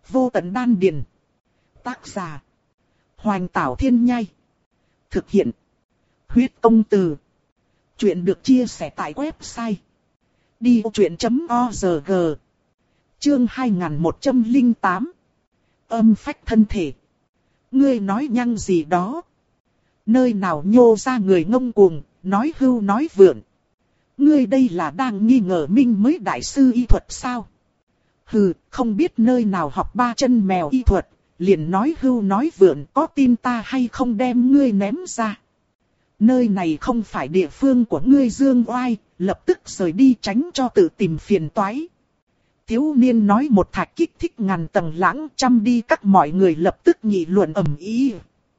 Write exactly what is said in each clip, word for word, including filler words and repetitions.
Vô tận đan điền. Tác giả. Hoành Tảo Thiên Nhai. Thực hiện. Huyết Công Từ. Chuyện được chia sẻ tại website đi vô chuyện chấm org. Chương hai nghìn một trăm lẻ tám. Âm phách thân thể. Ngươi nói nhăng gì đó? Nơi nào nhô ra người ngông cuồng, nói hưu nói vượn. Ngươi đây là đang nghi ngờ Minh mới đại sư y thuật sao? Hừ, không biết nơi nào học ba chân mèo y thuật, liền nói hưu nói vượn, có tin ta hay không đem ngươi ném ra. Nơi này không phải địa phương của ngươi Dương Oai, lập tức rời đi tránh cho tự tìm phiền toái. Thiếu niên nói một thạch kích thích ngàn tầng lãng, chăm đi các mọi người lập tức nghị luận ầm ĩ.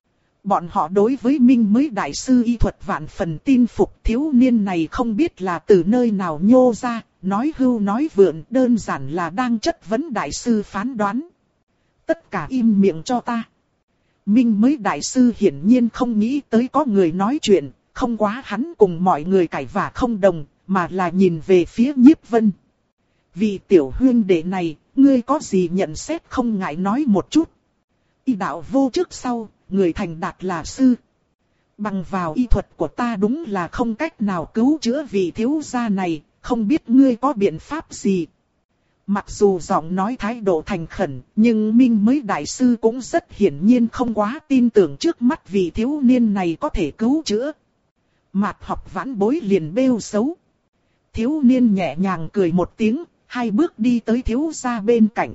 Bọn họ đối với Minh mới đại sư y thuật vạn phần tin phục, thiếu niên này không biết là từ nơi nào nhô ra, nói hưu nói vượn, đơn giản là đang chất vấn đại sư phán đoán. Tất cả im miệng cho ta. Minh mới đại sư hiển nhiên không nghĩ tới có người nói chuyện, không quá hắn cùng mọi người cãi vả không đồng, mà là nhìn về phía Nhiếp Vân. Vì tiểu huyên đệ này, ngươi có gì nhận xét không ngại nói một chút. Y đạo vô trước sau, người thành đạt là sư. Bằng vào y thuật của ta đúng là không cách nào cứu chữa vị thiếu gia này, không biết ngươi có biện pháp gì. Mặc dù giọng nói thái độ thành khẩn, nhưng Minh mới đại sư cũng rất hiển nhiên không quá tin tưởng trước mắt vị thiếu niên này có thể cứu chữa. Mạt học vãn bối liền bêu xấu. Thiếu niên nhẹ nhàng cười một tiếng, hai bước đi tới thiếu gia bên cạnh.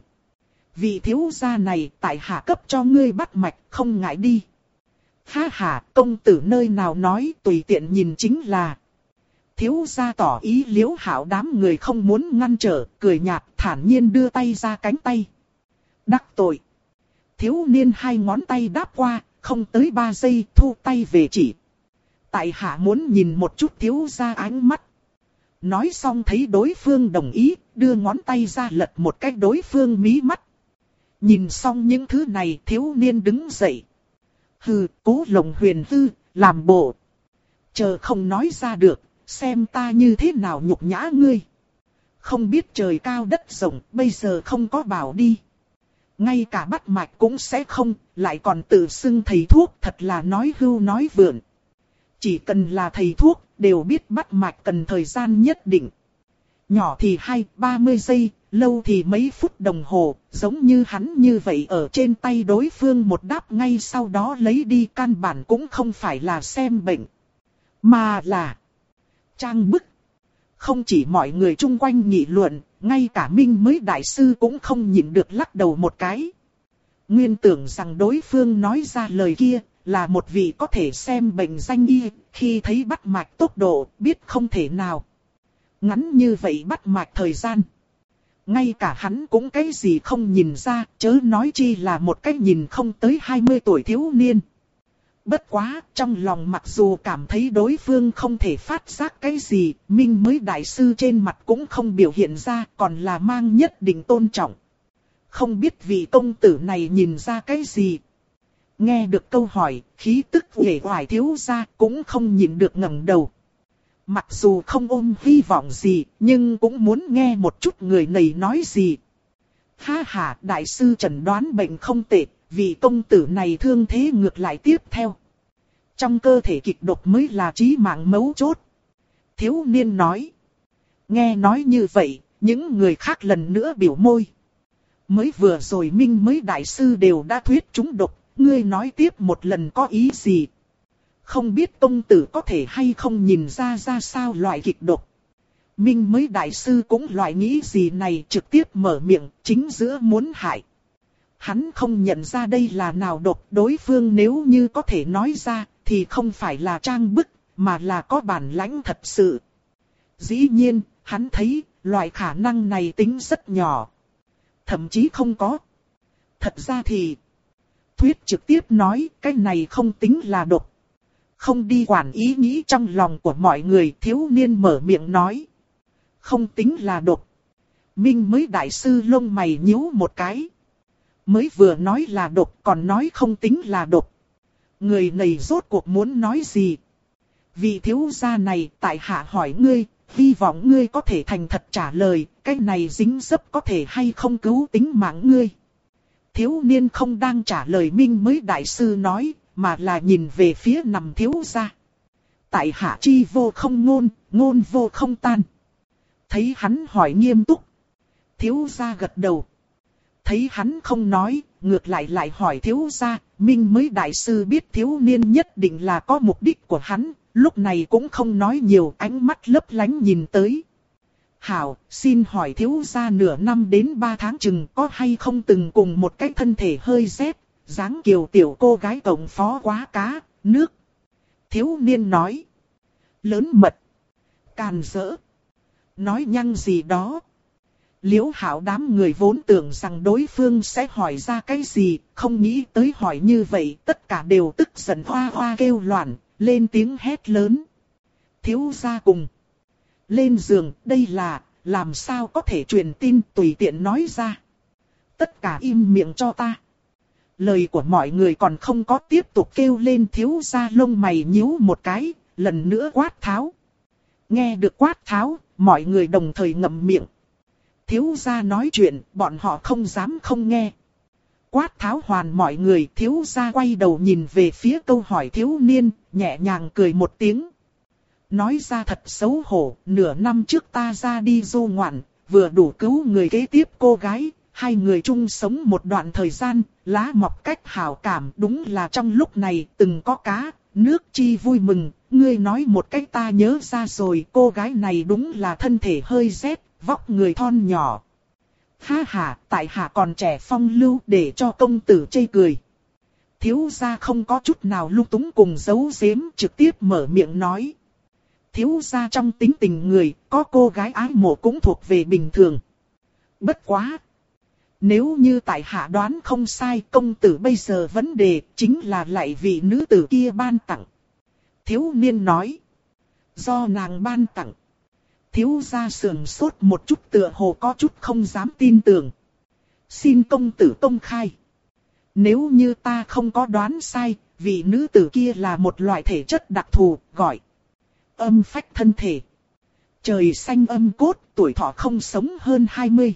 Vị thiếu gia này tại hạ cấp cho ngươi bắt mạch, không ngại đi. Ha ha, công tử nơi nào nói tùy tiện nhìn chính là. Thiếu gia tỏ ý Liễu Hạo đám người không muốn ngăn trở, cười nhạt thản nhiên đưa tay ra cánh tay. Đắc tội. Thiếu niên hai ngón tay đáp qua, không tới ba giây thu tay về chỉ. Tại hạ muốn nhìn một chút thiếu gia ánh mắt. Nói xong thấy đối phương đồng ý, đưa ngón tay ra lật một cách đối phương mí mắt. Nhìn xong những thứ này thiếu niên đứng dậy. Hừ, Cố Lồng huyền hư, làm bộ. Chờ không nói ra được, xem ta như thế nào nhục nhã ngươi. Không biết trời cao đất rộng, bây giờ không có bảo đi. Ngay cả bắt mạch cũng sẽ không, lại còn tự xưng thầy thuốc, thật là nói hưu nói vượn. Chỉ cần là thầy thuốc, đều biết bắt mạch cần thời gian nhất định. Nhỏ thì hai, ba mươi giây, lâu thì mấy phút đồng hồ, giống như hắn như vậy ở trên tay đối phương một đáp ngay sau đó lấy đi, căn bản cũng không phải là xem bệnh, mà là trang bức. Không chỉ mọi người chung quanh nghị luận, ngay cả Minh mới đại sư cũng không nhịn được lắc đầu một cái. Nguyên tưởng rằng đối phương nói ra lời kia là một vị có thể xem bệnh danh y, khi thấy bắt mạch tốc độ biết không thể nào ngắn như vậy bắt mạch thời gian. Ngay cả hắn cũng cái gì không nhìn ra, chớ nói chi là một cái nhìn không tới hai mươi tuổi thiếu niên. Bất quá, trong lòng mặc dù cảm thấy đối phương không thể phát giác cái gì, Minh mới đại sư trên mặt cũng không biểu hiện ra, còn là mang nhất định tôn trọng. Không biết vị công tử này nhìn ra cái gì. Nghe được câu hỏi, khí tức uể oải thiếu gia cũng không nhịn được ngẩng đầu. Mặc dù không ôm hy vọng gì, nhưng cũng muốn nghe một chút người này nói gì. Ha ha, đại sư chẩn đoán bệnh không tệ, vị công tử này thương thế ngược lại tiếp theo. Trong cơ thể kịch độc mới là chí mạng mấu chốt. Thiếu niên nói. Nghe nói như vậy, những người khác lần nữa biểu môi. Mới vừa rồi Minh mới đại sư đều đã thuyết trúng độc, ngươi nói tiếp một lần có ý gì? Không biết công tử có thể hay không nhìn ra ra sao loại kịch độc. Minh mới đại sư cũng loại nghĩ gì này, trực tiếp mở miệng, chính giữa muốn hại. Hắn không nhận ra đây là nào độc, đối phương nếu như có thể nói ra, thì không phải là trang bức, mà là có bản lãnh thật sự. Dĩ nhiên, hắn thấy, loại khả năng này tính rất nhỏ. Thậm chí không có. Thật ra thì, thuyết trực tiếp nói, cái này không tính là độc. Không đi quản ý nghĩ trong lòng của mọi người, thiếu niên mở miệng nói. Không tính là độc. Minh mới đại sư lông mày nhíu một cái. Mới vừa nói là độc, còn nói không tính là độc. Người này rốt cuộc muốn nói gì? Vị thiếu gia này, tại hạ hỏi ngươi, hy vọng ngươi có thể thành thật trả lời, cái này dính dấp có thể hay không cứu tính mạng ngươi. Thiếu niên không đang trả lời Minh mới đại sư nói, mà là nhìn về phía nằm thiếu gia. Tại hạ chi vô không ngôn, ngôn vô không tan. Thấy hắn hỏi nghiêm túc. Thiếu gia gật đầu. Thấy hắn không nói, ngược lại lại hỏi thiếu gia, Minh mới đại sư biết thiếu niên nhất định là có mục đích của hắn, lúc này cũng không nói nhiều, ánh mắt lấp lánh nhìn tới. Hảo, xin hỏi thiếu gia nửa năm đến ba tháng chừng có hay không từng cùng một cái thân thể hơi rét, dáng kiều tiểu cô gái cộng phó quá cá, nước. Thiếu niên nói. Lớn mật. Càn rỡ. Nói nhăng gì đó. Liễu Hạo đám người vốn tưởng rằng đối phương sẽ hỏi ra cái gì, không nghĩ tới hỏi như vậy, tất cả đều tức giận hoa hoa kêu loạn, lên tiếng hét lớn. Thiếu gia cùng. Lên giường, đây là, làm sao có thể truyền tin tùy tiện nói ra. Tất cả im miệng cho ta. Lời của mọi người còn không có tiếp tục kêu lên, thiếu gia lông mày nhíu một cái, lần nữa quát tháo. Nghe được quát tháo, mọi người đồng thời ngậm miệng. Thiếu gia nói chuyện, bọn họ không dám không nghe. Quát tháo hoàn mọi người, thiếu gia quay đầu nhìn về phía câu hỏi thiếu niên, nhẹ nhàng cười một tiếng. Nói ra thật xấu hổ, nửa năm trước ta ra đi du ngoạn, vừa đủ cứu người kế tiếp cô gái, hai người chung sống một đoạn thời gian, lá mọc cách hảo cảm, đúng là trong lúc này từng có cá, nước chi vui mừng, ngươi nói một cách ta nhớ ra rồi, cô gái này đúng là thân thể hơi rét, vóc người thon nhỏ. Ha ha, tại hạ còn trẻ phong lưu để cho công tử chê cười. Thiếu gia không có chút nào lung túng cùng giấu giếm, trực tiếp mở miệng nói. Thiếu gia trong tính tình người, có cô gái ái mộ cũng thuộc về bình thường. Bất quá. Nếu như tại hạ đoán không sai, công tử bây giờ vấn đề chính là lại vị nữ tử kia ban tặng. Thiếu niên nói. Do nàng ban tặng. Thiếu gia sườn sốt một chút, tựa hồ có chút không dám tin tưởng. Xin công tử công khai. Nếu như ta không có đoán sai, vị nữ tử kia là một loại thể chất đặc thù, gọi âm phách thân thể. Trời xanh âm cốt, tuổi thọ không sống hơn hai mươi.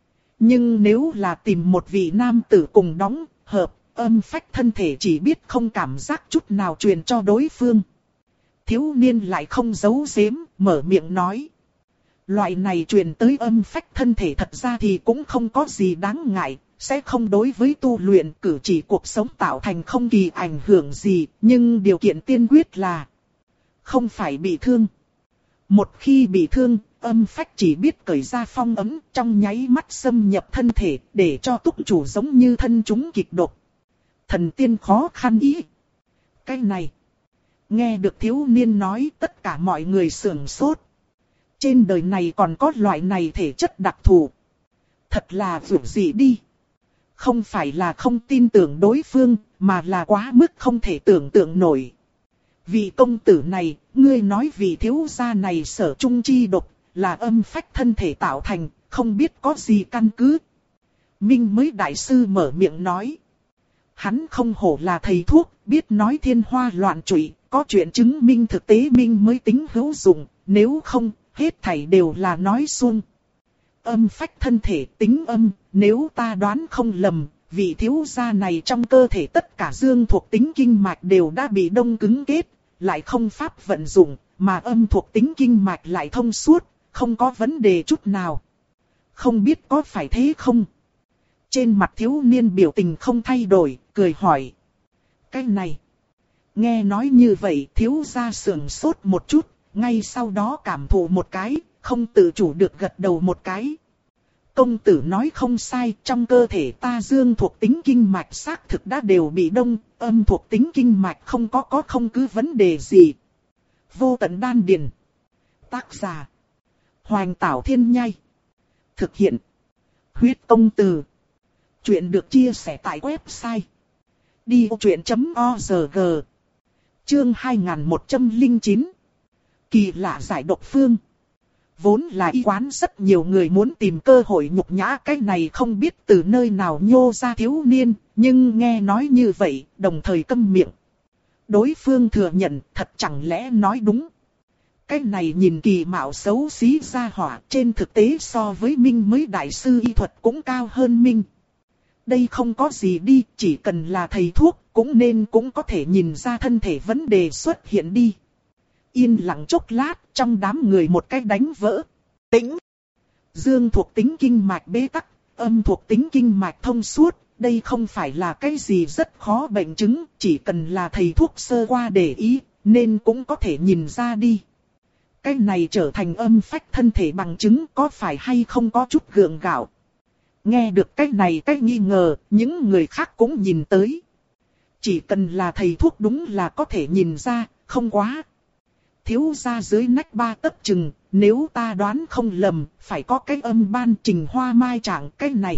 Nhưng nếu là tìm một vị nam tử cùng đóng, hợp, âm phách thân thể chỉ biết không cảm giác chút nào truyền cho đối phương. Thiếu niên lại không giấu giếm, mở miệng nói. Loại này truyền tới âm phách thân thể thật ra thì cũng không có gì đáng ngại, sẽ không đối với tu luyện cử chỉ cuộc sống tạo thành không kỳ ảnh hưởng gì, nhưng điều kiện tiên quyết là không phải bị thương. Một khi bị thương, âm phách chỉ biết cởi ra phong ấm, trong nháy mắt xâm nhập thân thể, để cho túc chủ giống như thân chúng kịch độc. Thần tiên khó khăn ý. Cái này, nghe được thiếu niên nói, tất cả mọi người sửng sốt. Trên đời này còn có loại này thể chất đặc thù. Thật là vượt gì đi. Không phải là không tin tưởng đối phương, mà là quá mức không thể tưởng tượng nổi. Vị công tử này, ngươi nói vị thiếu gia này sở trung chi độc, là âm phách thân thể tạo thành, không biết có gì căn cứ. Minh mới đại sư mở miệng nói. Hắn không hổ là thầy thuốc, biết nói thiên hoa loạn trụy, có chuyện chứng minh thực tế minh mới tính hữu dụng, nếu không, hết thảy đều là nói suông. Âm phách thân thể tính âm, nếu ta đoán không lầm, vị thiếu gia này trong cơ thể tất cả dương thuộc tính kinh mạch đều đã bị đông cứng kết, lại không pháp vận dụng, mà âm thuộc tính kinh mạch lại thông suốt, không có vấn đề chút nào. Không biết có phải thế không? Trên mặt thiếu niên biểu tình không thay đổi, cười hỏi. Cái này, nghe nói như vậy thiếu gia sườn sốt một chút, ngay sau đó cảm thụ một cái, không tự chủ được gật đầu một cái. Công tử nói không sai, trong cơ thể ta dương thuộc tính kinh mạch xác thực đã đều bị đông, âm thuộc tính kinh mạch không có có không cứ vấn đề gì. Vô tận đan điền. Tác giả. Hoành Tảo Thiên Nhai. Thực hiện. Huyết Công Từ. Chuyện được chia sẻ tại website đi vô chuyện chấm org. Chương hai nghìn một trăm lẻ chín. Kỳ lạ giải độc phương. Vốn là y quán rất nhiều người muốn tìm cơ hội nhục nhã cái này không biết từ nơi nào nhô ra thiếu niên, nhưng nghe nói như vậy, đồng thời câm miệng. Đối phương thừa nhận, thật chẳng lẽ nói đúng. Cái này nhìn kỳ mạo xấu xí ra hỏa, trên thực tế so với Minh mới đại sư y thuật cũng cao hơn Minh. Đây không có gì đi, chỉ cần là thầy thuốc, cũng nên cũng có thể nhìn ra thân thể vấn đề xuất hiện đi. Yên lặng chốc lát, trong đám người một cái đánh vỡ. Tĩnh! Dương thuộc tính kinh mạch bế tắc, âm thuộc tính kinh mạch thông suốt, đây không phải là cái gì rất khó bệnh chứng, chỉ cần là thầy thuốc sơ qua để ý, nên cũng có thể nhìn ra đi. Cái này trở thành âm phách thân thể bằng chứng có phải hay không có chút gượng gạo. Nghe được cái này cái nghi ngờ, những người khác cũng nhìn tới. Chỉ cần là thầy thuốc đúng là có thể nhìn ra, không quá. Thiếu gia dưới nách ba tấc chừng, nếu ta đoán không lầm, phải có cái âm ban trình hoa mai trạng cái này.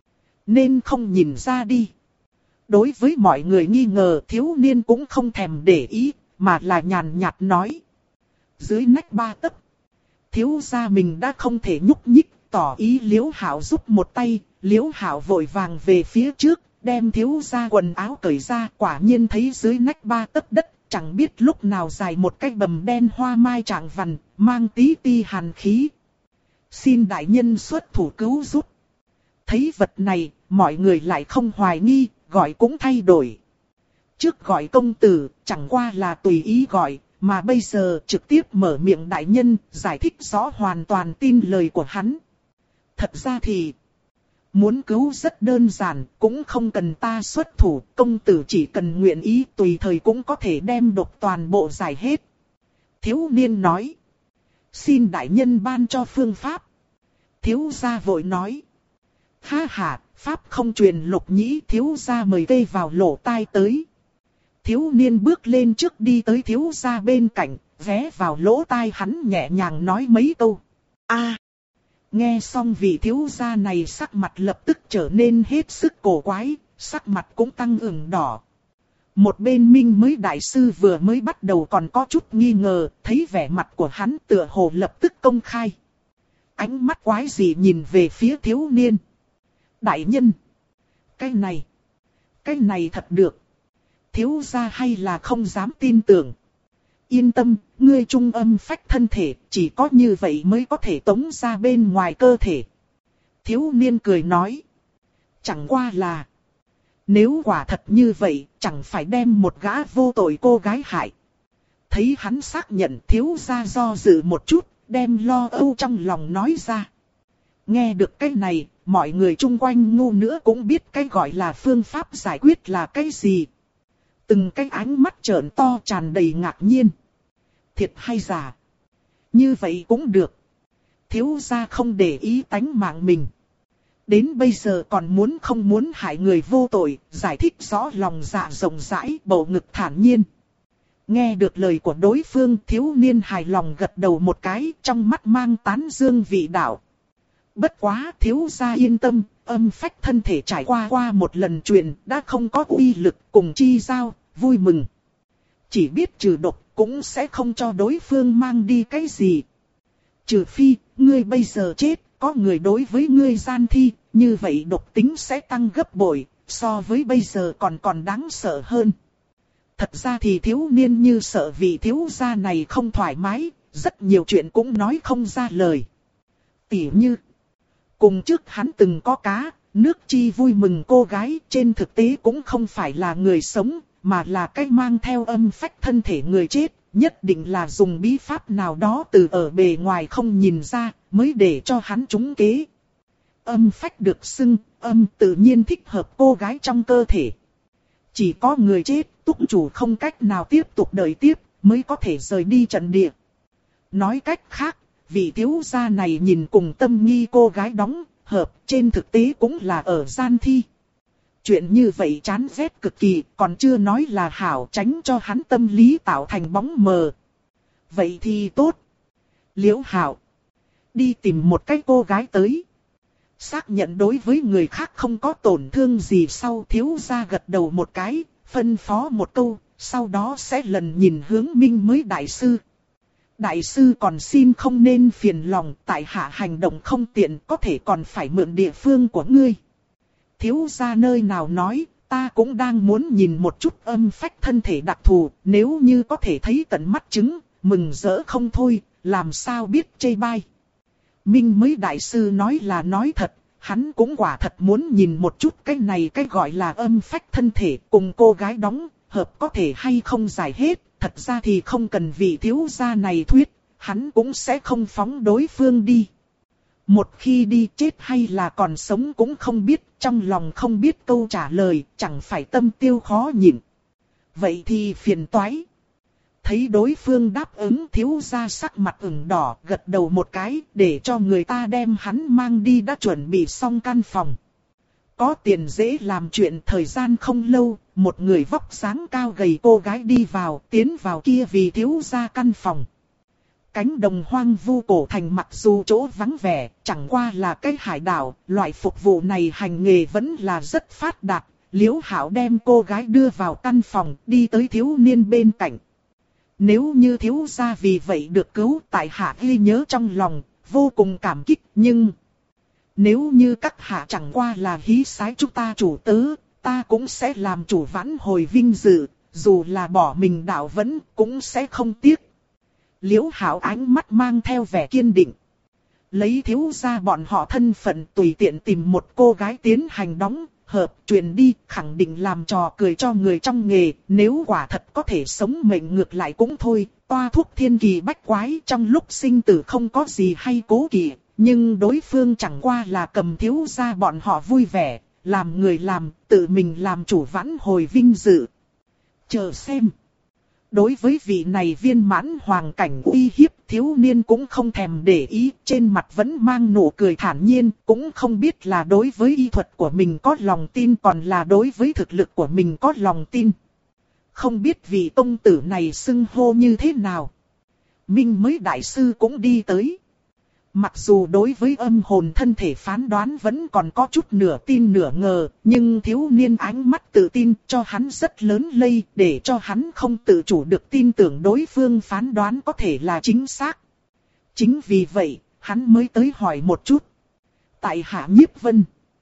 Nên không nhìn ra đi. Đối với mọi người nghi ngờ thiếu niên cũng không thèm để ý, mà là nhàn nhạt nói. Dưới nách ba tấc. Thiếu gia mình đã không thể nhúc nhích, tỏ ý Liễu Hạo giúp một tay. Liễu Hạo vội vàng về phía trước, đem thiếu gia quần áo cởi ra, quả nhiên thấy dưới nách ba tấc đất. Chẳng biết lúc nào dài một cái bầm đen hoa mai trạng vằn, mang tí ti hàn khí. Xin đại nhân xuất thủ cứu giúp. Thấy vật này, mọi người lại không hoài nghi, gọi cũng thay đổi. Trước gọi công tử, chẳng qua là tùy ý gọi, mà bây giờ trực tiếp mở miệng đại nhân, giải thích rõ hoàn toàn tin lời của hắn. Thật ra thì, muốn cứu rất đơn giản, cũng không cần ta xuất thủ, công tử chỉ cần nguyện ý tùy thời cũng có thể đem độc toàn bộ giải hết. Thiếu niên nói, xin đại nhân ban cho phương pháp. Thiếu gia vội nói, ha ha, pháp không truyền lục nhĩ, thiếu gia mời cây vào lỗ tai tới. Thiếu niên bước lên trước đi tới thiếu gia bên cạnh, ghé vào lỗ tai hắn nhẹ nhàng nói mấy câu. A. Nghe xong vị thiếu gia này sắc mặt lập tức trở nên hết sức cổ quái, sắc mặt cũng tăng ửng đỏ. Một bên Minh mới đại sư vừa mới bắt đầu còn có chút nghi ngờ, thấy vẻ mặt của hắn tựa hồ lập tức công khai. Ánh mắt quái dị nhìn về phía thiếu niên. Đại nhân! Cái này! Cái này thật được! Thiếu gia hay là không dám tin tưởng. Yên tâm, ngươi trung âm phách thân thể, chỉ có như vậy mới có thể tống ra bên ngoài cơ thể. Thiếu niên cười nói. Chẳng qua là, nếu quả thật như vậy, chẳng phải đem một gã vô tội cô gái hại. Thấy hắn xác nhận thiếu gia do dự một chút, đem lo âu trong lòng nói ra. Nghe được cái này, mọi người chung quanh ngu nữa cũng biết cái gọi là phương pháp giải quyết là cái gì. Từng cái ánh mắt trợn to tràn đầy ngạc nhiên. Thiệt hay giả? Như vậy cũng được. Thiếu gia không để ý tánh mạng mình. Đến bây giờ còn muốn không muốn hại người vô tội, giải thích rõ lòng dạ rộng rãi, bầu ngực thản nhiên. Nghe được lời của đối phương, thiếu niên hài lòng gật đầu một cái, trong mắt mang tán dương vị đạo. Bất quá, thiếu gia yên tâm, âm phách thân thể trải qua qua một lần truyền, đã không có uy lực, cùng chi giao, vui mừng. Chỉ biết trừ độc, cũng sẽ không cho đối phương mang đi cái gì. Trừ phi, ngươi bây giờ chết, có người đối với ngươi gian thi, như vậy độc tính sẽ tăng gấp bội, so với bây giờ còn còn đáng sợ hơn. Thật ra thì thiếu niên như sợ vì thiếu gia này không thoải mái, rất nhiều chuyện cũng nói không ra lời. Tỉ như, cùng trước hắn từng có cá, nước chi vui mừng cô gái, trên thực tế cũng không phải là người sống, mà là cái mang theo âm phách thân thể người chết, nhất định là dùng bí pháp nào đó từ ở bề ngoài không nhìn ra, mới để cho hắn trúng kế. Âm phách được xưng, âm tự nhiên thích hợp cô gái trong cơ thể. Chỉ có người chết, túc chủ không cách nào tiếp tục đợi tiếp, mới có thể rời đi trận địa. Nói cách khác, vị thiếu gia này nhìn cùng tâm nghi cô gái đóng, hợp, trên thực tế cũng là ở gian thi. Chuyện như vậy chán ghét cực kỳ, còn chưa nói là hảo, tránh cho hắn tâm lý tạo thành bóng mờ. Vậy thì tốt. Liễu Hạo, đi tìm một cái cô gái tới. Xác nhận đối với người khác không có tổn thương gì sau, thiếu gia gật đầu một cái, phân phó một câu, sau đó sẽ lần nhìn hướng Minh mới đại sư. Đại sư còn xin không nên phiền lòng, tại hạ hành động không tiện, có thể còn phải mượn địa phương của ngươi. Thiếu gia nơi nào nói, ta cũng đang muốn nhìn một chút âm phách thân thể đặc thù, nếu như có thể thấy tận mắt chứng, mừng rỡ không thôi, làm sao biết chê bai. Minh mới đại sư nói là nói thật, hắn cũng quả thật muốn nhìn một chút cái này cái gọi là âm phách thân thể cùng cô gái đóng, hợp có thể hay không giải hết. Thật ra thì không cần vị thiếu gia này thuyết, hắn cũng sẽ không phóng đối phương đi. Một khi đi chết hay là còn sống cũng không biết, trong lòng không biết câu trả lời, chẳng phải tâm tiêu khó nhịn. Vậy thì phiền toái. Thấy đối phương đáp ứng, thiếu gia sắc mặt ửng đỏ, gật đầu một cái, để cho người ta đem hắn mang đi, đã chuẩn bị xong căn phòng. Có tiền dễ làm chuyện, thời gian không lâu, một người vóc dáng cao gầy cô gái đi vào, tiến vào kia vì thiếu gia căn phòng. Cánh đồng hoang vu cổ thành mặc dù chỗ vắng vẻ, chẳng qua là cái hải đảo, loại phục vụ này hành nghề vẫn là rất phát đạt. Liễu Hạo đem cô gái đưa vào căn phòng, đi tới thiếu niên bên cạnh. Nếu như thiếu gia vì vậy được cứu, tại hạ ghi nhớ trong lòng, vô cùng cảm kích, nhưng nếu như các hạ chẳng qua là hí sái chúng ta chủ tớ, ta cũng sẽ làm chủ vãn hồi vinh dự, dù là bỏ mình đạo vẫn cũng sẽ không tiếc. Liễu Hạo ánh mắt mang theo vẻ kiên định. Lấy thiếu gia bọn họ thân phận, tùy tiện tìm một cô gái tiến hành đóng hợp truyền đi, khẳng định làm trò cười cho người trong nghề. Nếu quả thật có thể sống mệnh ngược lại cũng thôi, toa thuốc thiên kỳ bách quái, trong lúc sinh tử không có gì hay cố kỵ. Nhưng đối phương chẳng qua là cầm thiếu gia bọn họ vui vẻ, làm người làm, tự mình làm chủ vãn hồi vinh dự. Chờ xem. Đối với vị này viên mãn hoàng cảnh uy hiếp, thiếu niên cũng không thèm để ý, trên mặt vẫn mang nụ cười thản nhiên, cũng không biết là đối với y thuật của mình có lòng tin còn là đối với thực lực của mình có lòng tin. Không biết vị công tử này xưng hô như thế nào. Minh mới đại sư cũng đi tới. Mặc dù đối với âm hồn thân thể phán đoán vẫn còn có chút nửa tin nửa ngờ, nhưng thiếu niên ánh mắt tự tin cho hắn rất lớn lây, để cho hắn không tự chủ được tin tưởng đối phương phán đoán có thể là chính xác. Chính vì vậy, hắn mới tới hỏi một chút. Tại hạ Nhiếp Vân.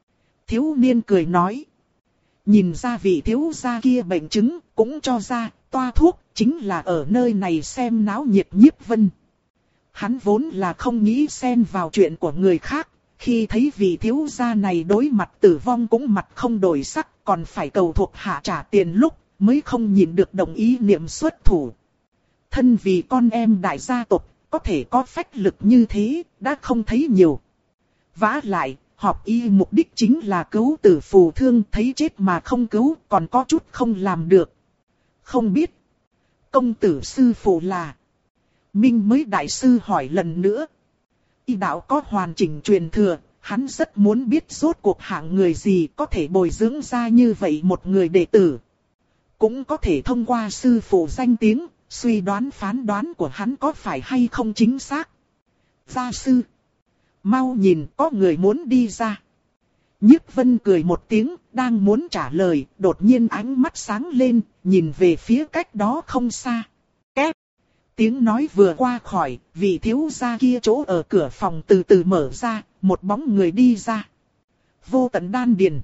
Thiếu niên cười nói. Nhìn ra vị thiếu gia kia bệnh chứng, cũng cho ra, toa thuốc, chính là ở nơi này xem náo nhiệt Nhiếp Vân. Hắn vốn là không nghĩ xen vào chuyện của người khác, khi thấy vị thiếu gia này đối mặt tử vong cũng mặt không đổi sắc, còn phải cầu thuộc hạ trả tiền lúc, mới không nhịn được đồng ý niệm xuất thủ. Thân vì con em đại gia tộc, có thể có phách lực như thế, đã không thấy nhiều. Vả lại, họp y mục đích chính là cứu tử phù thương, thấy chết mà không cứu, còn có chút không làm được. Không biết, công tử sư phụ là... Minh mới đại sư hỏi lần nữa. Y đạo có hoàn chỉnh truyền thừa, hắn rất muốn biết rốt cuộc hạng người gì có thể bồi dưỡng ra như vậy một người đệ tử. Cũng có thể thông qua sư phụ danh tiếng, suy đoán phán đoán của hắn có phải hay không chính xác. Gia sư, mau nhìn có người muốn đi ra. Nhiếp Vân cười một tiếng, đang muốn trả lời, đột nhiên ánh mắt sáng lên, nhìn về phía cách đó không xa. Két. Tiếng nói vừa qua khỏi, vị thiếu gia kia chỗ ở cửa phòng từ từ mở ra, một bóng người đi ra. Vô Tận Đan Điền.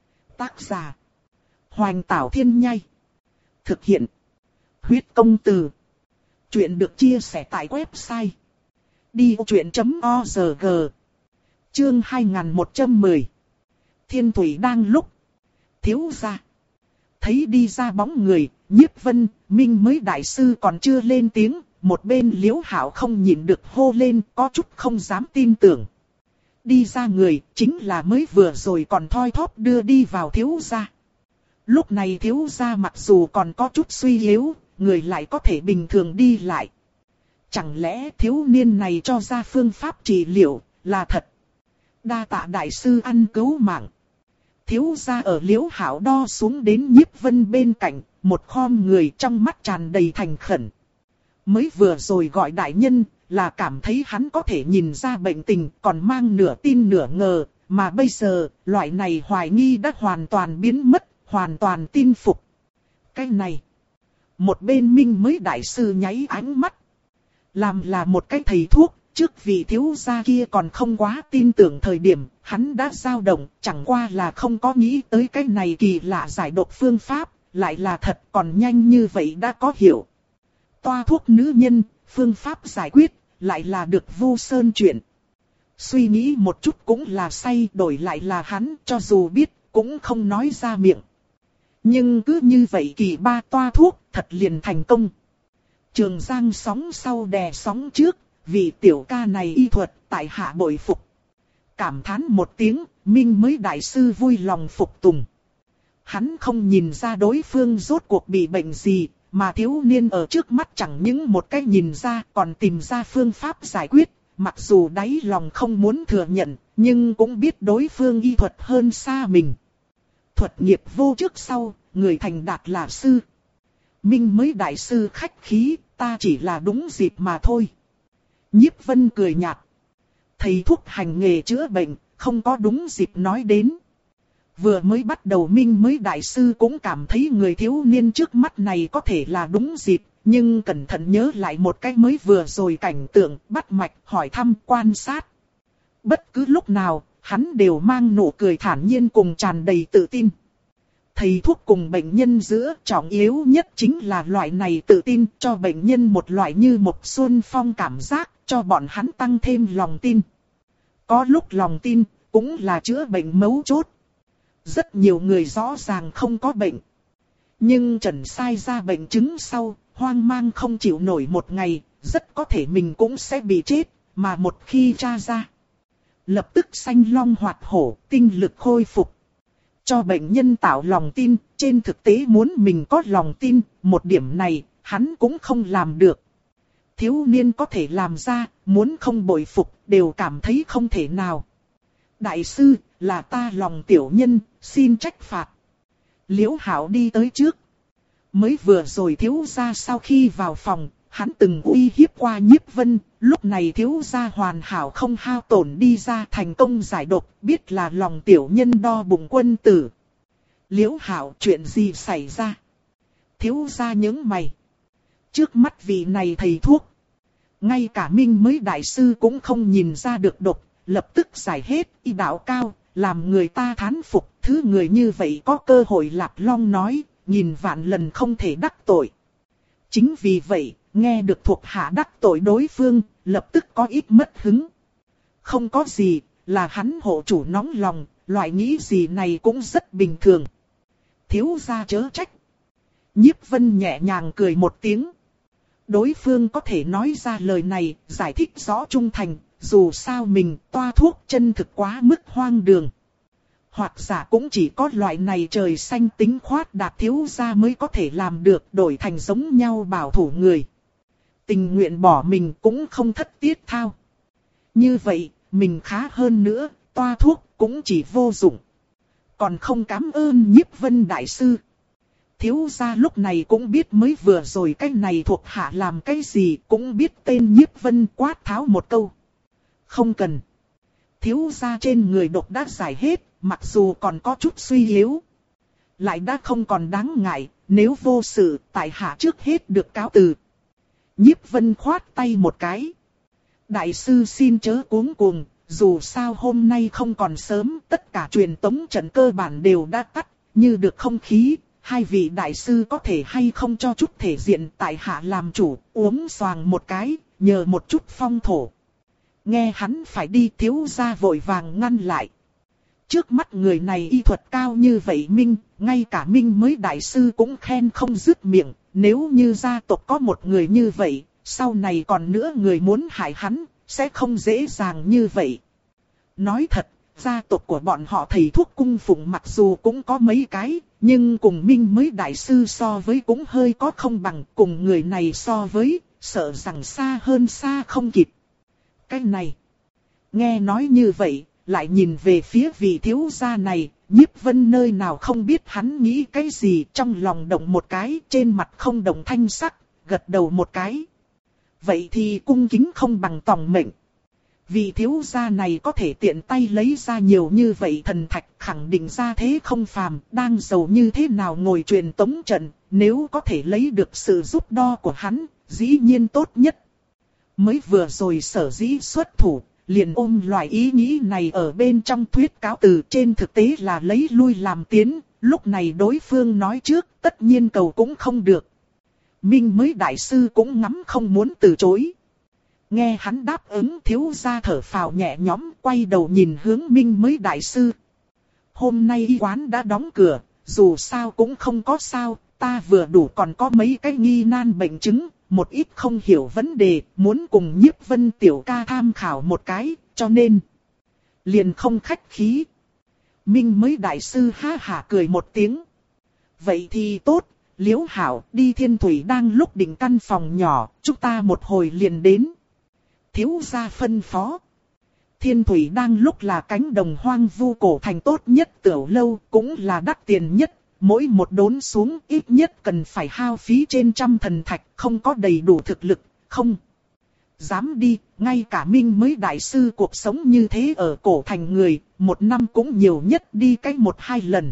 Tác giả. Hoành Tảo Thiên Nhai. Thực hiện. Huyết Công Từ. Chuyện được chia sẻ tại website. đi vô chuyện chấm org. Chương hai nghìn một trăm mười. Thiên Thủy đang lúc. Thiếu gia. Thấy đi ra bóng người, Nhiếp Vân, Minh mới đại sư còn chưa lên tiếng, một bên Liễu Hạo không nhịn được hô lên, có chút không dám tin tưởng. Đi ra người, chính là mới vừa rồi còn thoi thóp đưa đi vào thiếu gia. Lúc này thiếu gia mặc dù còn có chút suy yếu, người lại có thể bình thường đi lại. Chẳng lẽ thiếu niên này cho ra phương pháp trị liệu, là thật? Đa tạ đại sư ăn cứu mạng. Thiếu gia ở Liễu Hạo đo xuống đến Nhiếp Vân bên cạnh, một khom người trong mắt tràn đầy thành khẩn. Mới vừa rồi gọi đại nhân, là cảm thấy hắn có thể nhìn ra bệnh tình, còn mang nửa tin nửa ngờ, mà bây giờ, loại này hoài nghi đã hoàn toàn biến mất, hoàn toàn tin phục. Cái này, một bên Minh mới đại sư nháy ánh mắt. Làm là một cái thầy thuốc, trước vị thiếu gia kia còn không quá tin tưởng thời điểm, hắn đã dao động, chẳng qua là không có nghĩ tới cái này kỳ lạ giải độc phương pháp, lại là thật còn nhanh như vậy đã có hiểu. Toa thuốc nữ nhân, phương pháp giải quyết, lại là được Vu Sơn chuyện. Suy nghĩ một chút cũng là say, đổi lại là hắn, cho dù biết, cũng không nói ra miệng. Nhưng cứ như vậy kỳ ba toa thuốc, thật liền thành công. Trường Giang sóng sau đè sóng trước, vì tiểu ca này y thuật, tại hạ bội phục. Cảm thán một tiếng, Minh mới đại sư vui lòng phục tùng. Hắn không nhìn ra đối phương rốt cuộc bị bệnh gì, mà thiếu niên ở trước mắt chẳng những một cái nhìn ra, còn tìm ra phương pháp giải quyết. Mặc dù đáy lòng không muốn thừa nhận, nhưng cũng biết đối phương y thuật hơn xa mình. Thuật nghiệp vô trước sau, người thành đạt là sư. Minh mới đại sư khách khí, ta chỉ là đúng dịp mà thôi. Nhiếp Vân cười nhạt. Thầy thuốc hành nghề chữa bệnh, không có đúng dịp nói đến. Vừa mới bắt đầu Minh mới đại sư cũng cảm thấy người thiếu niên trước mắt này có thể là đúng dịp. Nhưng cẩn thận nhớ lại một cái mới vừa rồi cảnh tượng, bắt mạch, hỏi thăm, quan sát. Bất cứ lúc nào, hắn đều mang nụ cười thản nhiên cùng tràn đầy tự tin. Thầy thuốc cùng bệnh nhân giữa trọng yếu nhất chính là loại này tự tin, cho bệnh nhân một loại như một xuân phong cảm giác, cho bọn hắn tăng thêm lòng tin. Có lúc lòng tin, cũng là chữa bệnh mấu chốt. Rất nhiều người rõ ràng không có bệnh. Nhưng chẩn sai ra bệnh chứng sau, hoang mang không chịu nổi một ngày, rất có thể mình cũng sẽ bị chết, mà một khi tra ra, lập tức sanh long hoạt hổ, tinh lực khôi phục. Cho bệnh nhân tạo lòng tin, trên thực tế muốn mình có lòng tin, một điểm này, hắn cũng không làm được. Thiếu niên có thể làm ra, muốn không bội phục, đều cảm thấy không thể nào. Đại sư, là ta lòng tiểu nhân, xin trách phạt. Liễu Hạo đi tới trước. Mới vừa rồi thiếu gia sau khi vào phòng, hắn từng uy hiếp qua Nhiếp Vân, lúc này thiếu gia hoàn hảo không hao tổn đi ra thành công giải độc, biết là lòng tiểu nhân đo bụng quân tử. Liễu Hạo, chuyện gì xảy ra? Thiếu gia nhướng mày. Trước mắt vị này thầy thuốc, ngay cả Minh mới đại sư cũng không nhìn ra được độc, lập tức giải hết, y đạo cao, làm người ta thán phục, thứ người như vậy có cơ hội Lạp Long nói. Nhìn vạn lần không thể đắc tội. Chính vì vậy, nghe được thuộc hạ đắc tội đối phương, lập tức có ít mất hứng. Không có gì, là hắn hộ chủ nóng lòng, loại nghĩ gì này cũng rất bình thường. Thiếu gia chớ trách. Nhiếp Vân nhẹ nhàng cười một tiếng. Đối phương có thể nói ra lời này, giải thích rõ trung thành, dù sao mình toa thuốc chân thực quá mức hoang đường. Hoặc giả cũng chỉ có loại này trời xanh tính khoát đạt thiếu gia mới có thể làm được, đổi thành giống nhau bảo thủ người. Tình nguyện bỏ mình cũng không thất tiết thao. Như vậy, mình khá hơn nữa, toa thuốc cũng chỉ vô dụng. Còn không cảm ơn Nhiếp Vân đại sư. Thiếu gia lúc này cũng biết mới vừa rồi cái này thuộc hạ làm cái gì, cũng biết tên Nhiếp Vân quát tháo một câu. Không cần. Thiếu gia trên người độc đã giải hết, mặc dù còn có chút suy yếu. Lại đã không còn đáng ngại, nếu vô sự, tại hạ trước hết được cáo từ. Nhiếp Vân khoát tay một cái. Đại sư xin chớ cuống cuồng, dù sao hôm nay không còn sớm, tất cả truyền tống trận cơ bản đều đã tắt, như được không khí. Hai vị đại sư có thể hay không cho chút thể diện, tại hạ làm chủ, uống xoàng một cái, nhờ một chút phong thổ. Nghe hắn phải đi, thiếu gia vội vàng ngăn lại. Trước mắt người này y thuật cao như vậy Minh, ngay cả Minh mới đại sư cũng khen không dứt miệng. Nếu như gia tộc có một người như vậy, sau này còn nữa người muốn hại hắn, sẽ không dễ dàng như vậy. Nói thật, gia tộc của bọn họ thầy thuốc cung phụng mặc dù cũng có mấy cái, nhưng cùng Minh mới đại sư so với cũng hơi có không bằng, cùng người này so với, sợ rằng xa hơn xa không kịp. Cái này, nghe nói như vậy, lại nhìn về phía vị thiếu gia này, Nhiếp Vân nơi nào không biết hắn nghĩ cái gì, trong lòng động một cái, trên mặt không động thanh sắc, gật đầu một cái. Vậy thì cung kính không bằng tòng mệnh. Vị thiếu gia này có thể tiện tay lấy ra nhiều như vậy thần thạch, khẳng định ra thế không phàm, đang giàu như thế nào ngồi truyền tống trận, nếu có thể lấy được sự giúp đo của hắn, dĩ nhiên tốt nhất. Mới vừa rồi sở dĩ xuất thủ, liền ôm loại ý nghĩ này ở bên trong thuyết cáo từ, trên thực tế là lấy lui làm tiến, lúc này đối phương nói trước, tất nhiên cầu cũng không được. Minh mới đại sư cũng ngắm không muốn từ chối. Nghe hắn đáp ứng, thiếu gia thở phào nhẹ nhõm, quay đầu nhìn hướng Minh mới đại sư. Hôm nay y quán đã đóng cửa, dù sao cũng không có sao, ta vừa đủ còn có mấy cái nghi nan bệnh chứng, một ít không hiểu vấn đề, muốn cùng Nhiếp Vân tiểu ca tham khảo một cái, cho nên liền không khách khí. Minh mới đại sư ha hả cười một tiếng. Vậy thì tốt, Liễu Hảo, đi Thiên Thủy đang lúc định căn phòng nhỏ, chúng ta một hồi liền đến. Thiếu gia phân phó. Thiên Thủy đang lúc là cánh đồng hoang vu cổ thành tốt nhất tiểu lâu, cũng là đắt tiền nhất. Mỗi một đốn xuống ít nhất cần phải hao phí trên trăm thần thạch, không có đầy đủ thực lực, không dám đi. Ngay cả Minh mới đại sư cuộc sống như thế ở cổ thành người, một năm cũng nhiều nhất đi cách một hai lần.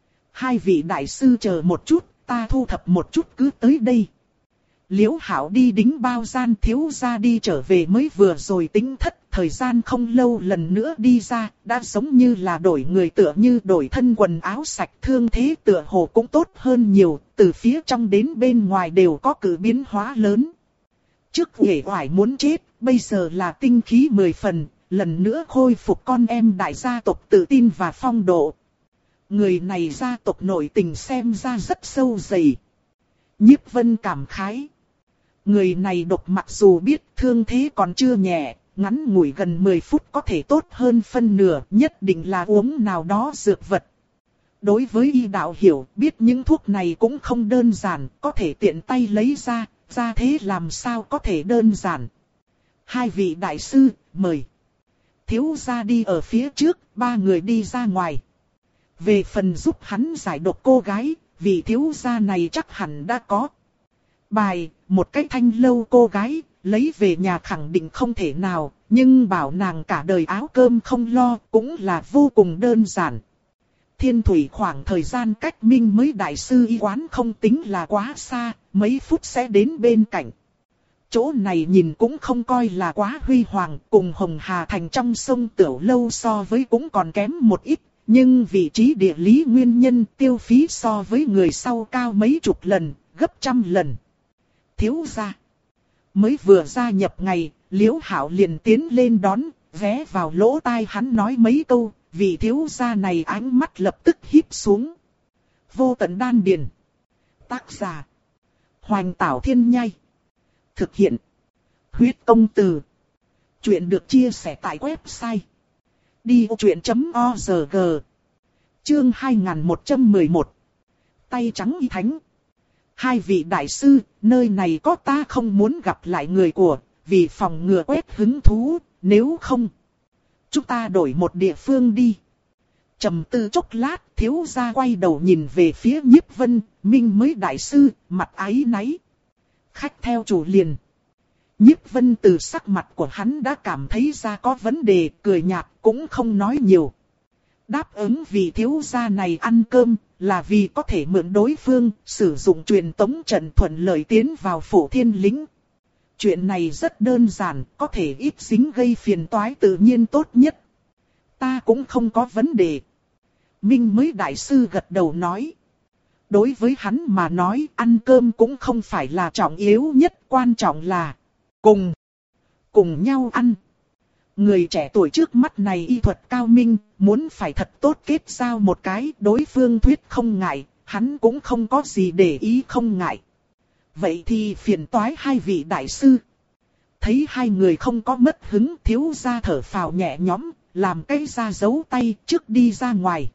Hai vị đại sư chờ một chút, ta thu thập một chút cứ tới đây. Liễu Hảo đi đính bao gian, thiếu gia đi trở về mới vừa rồi tính thất, thời gian không lâu lần nữa đi ra, đã giống như là đổi người, tựa như đổi thân quần áo sạch, thương thế tựa hồ cũng tốt hơn nhiều, từ phía trong đến bên ngoài đều có cử biến hóa lớn. Trước uể oải muốn chết, bây giờ là tinh khí mười phần, lần nữa khôi phục con em đại gia tộc tự tin và phong độ. Người này gia tộc nội tình xem ra rất sâu dày. Nhiếp Vân cảm khái. Người này độc mặc dù biết thương thế còn chưa nhẹ, ngắn ngủi gần mười phút có thể tốt hơn phân nửa, nhất định là uống nào đó dược vật. Đối với y đạo hiểu, biết những thuốc này cũng không đơn giản, có thể tiện tay lấy ra, ra thế làm sao có thể đơn giản. Hai vị đại sư, mời. Thiếu gia đi ở phía trước, ba người đi ra ngoài. Về phần giúp hắn giải độc cô gái, vị thiếu gia này chắc hẳn đã có. Bài, một cái thanh lâu cô gái, lấy về nhà khẳng định không thể nào, nhưng bảo nàng cả đời áo cơm không lo, cũng là vô cùng đơn giản. Thiên Thủy khoảng thời gian cách Minh mới đại sư y quán không tính là quá xa, mấy phút sẽ đến bên cạnh. Chỗ này nhìn cũng không coi là quá huy hoàng, cùng Hồng Hà Thành trong sông Tiểu Lâu so với cũng còn kém một ít. Nhưng vị trí địa lý nguyên nhân tiêu phí so với người sau cao mấy chục lần, gấp trăm lần. Thiếu gia mới vừa gia nhập ngày, Liễu Hảo liền tiến lên đón, ghé vào lỗ tai hắn nói mấy câu, vị thiếu gia này ánh mắt lập tức híp xuống. Vô tận đan điền. Tác giả Hoành Tảo Thiên Nhai. Thực hiện Huyết Công Từ. Chuyện được chia sẻ tại website đi truyện chấm org. Chương hai nghìn một trăm mười một. Tay trắng y thánh. Hai vị đại sư, nơi này có ta không muốn gặp lại người của, vì phòng ngừa quét hứng thú, nếu không chúng ta đổi một địa phương đi. Trầm tư chốc lát, thiếu gia quay đầu nhìn về phía Nhiếp Vân, Minh mới đại sư, mặt áy náy. Khách theo chủ liền. Nhiếp Vân từ sắc mặt của hắn đã cảm thấy ra có vấn đề, cười nhạt cũng không nói nhiều. Đáp ứng vị thiếu gia này ăn cơm, là vì có thể mượn đối phương, sử dụng truyền tống trận thuận lợi tiến vào Phổ Thiên Lĩnh. Chuyện này rất đơn giản, có thể ít dính gây phiền toái tự nhiên tốt nhất. Ta cũng không có vấn đề. Minh mới đại sư gật đầu nói. Đối với hắn mà nói, ăn cơm cũng không phải là trọng yếu nhất, quan trọng là cùng, cùng nhau ăn. Người trẻ tuổi trước mắt này y thuật cao minh, muốn phải thật tốt kết giao một cái, đối phương thuyết không ngại, hắn cũng không có gì để ý không ngại. Vậy thì phiền toái hai vị đại sư. Thấy hai người không có mất hứng, thiếu gia thở phào nhẹ nhõm, làm cái ra giấu tay trước đi ra ngoài.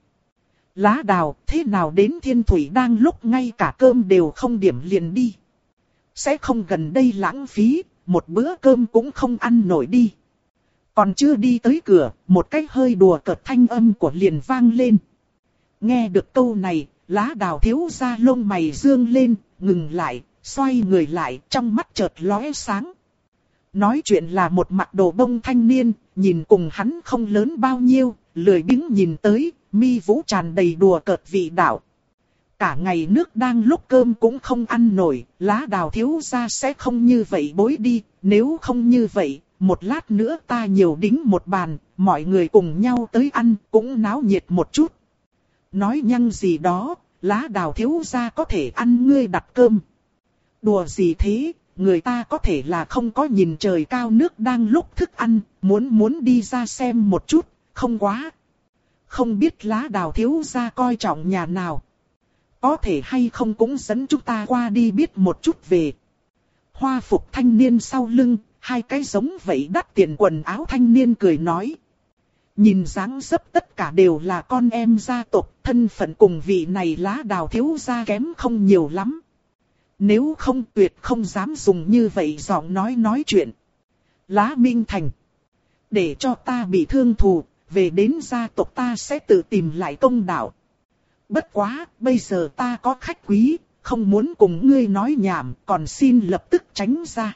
Lá Đào, thế nào đến Thiên Thủy đang lúc ngay cả cơm đều không điểm liền đi. Sẽ không gần đây lãng phí, một bữa cơm cũng không ăn nổi đi. Còn chưa đi tới cửa, một cái hơi đùa cợt thanh âm của liền vang lên. Nghe được câu này, Lá Đào thiếu gia lông mày dương lên, ngừng lại, xoay người lại, trong mắt chợt lóe sáng. Nói chuyện là một mặc đồ bông thanh niên, nhìn cùng hắn không lớn bao nhiêu, lười biếng nhìn tới, mi vũ tràn đầy đùa cợt vị đạo. Cả ngày nước đang lúc cơm cũng không ăn nổi, Lá Đào thiếu gia sẽ không như vậy bối đi, nếu không như vậy, một lát nữa ta nhiều đính một bàn, mọi người cùng nhau tới ăn, cũng náo nhiệt một chút. Nói nhăng gì đó, Lá Đào thiếu gia có thể ăn ngươi đặt cơm. Đùa gì thế, người ta có thể là không có nhìn trời cao nước đang lúc thức ăn, muốn muốn đi ra xem một chút, không quá. Không biết lá đào thiếu gia coi trọng nhà nào. Có thể hay không cũng dẫn chúng ta qua đi biết một chút về. Hoa phục thanh niên sau lưng, hai cái giống vậy đắt tiền quần áo thanh niên cười nói. Nhìn dáng dấp tất cả đều là con em gia tộc, thân phận cùng vị này lá đào thiếu gia kém không nhiều lắm. Nếu không tuyệt không dám dùng như vậy giọng nói nói chuyện. Lá Minh Thành. Để cho ta bị thương thù, về đến gia tộc ta sẽ tự tìm lại công đạo. Bất quá, bây giờ ta có khách quý, không muốn cùng ngươi nói nhảm, còn xin lập tức tránh ra.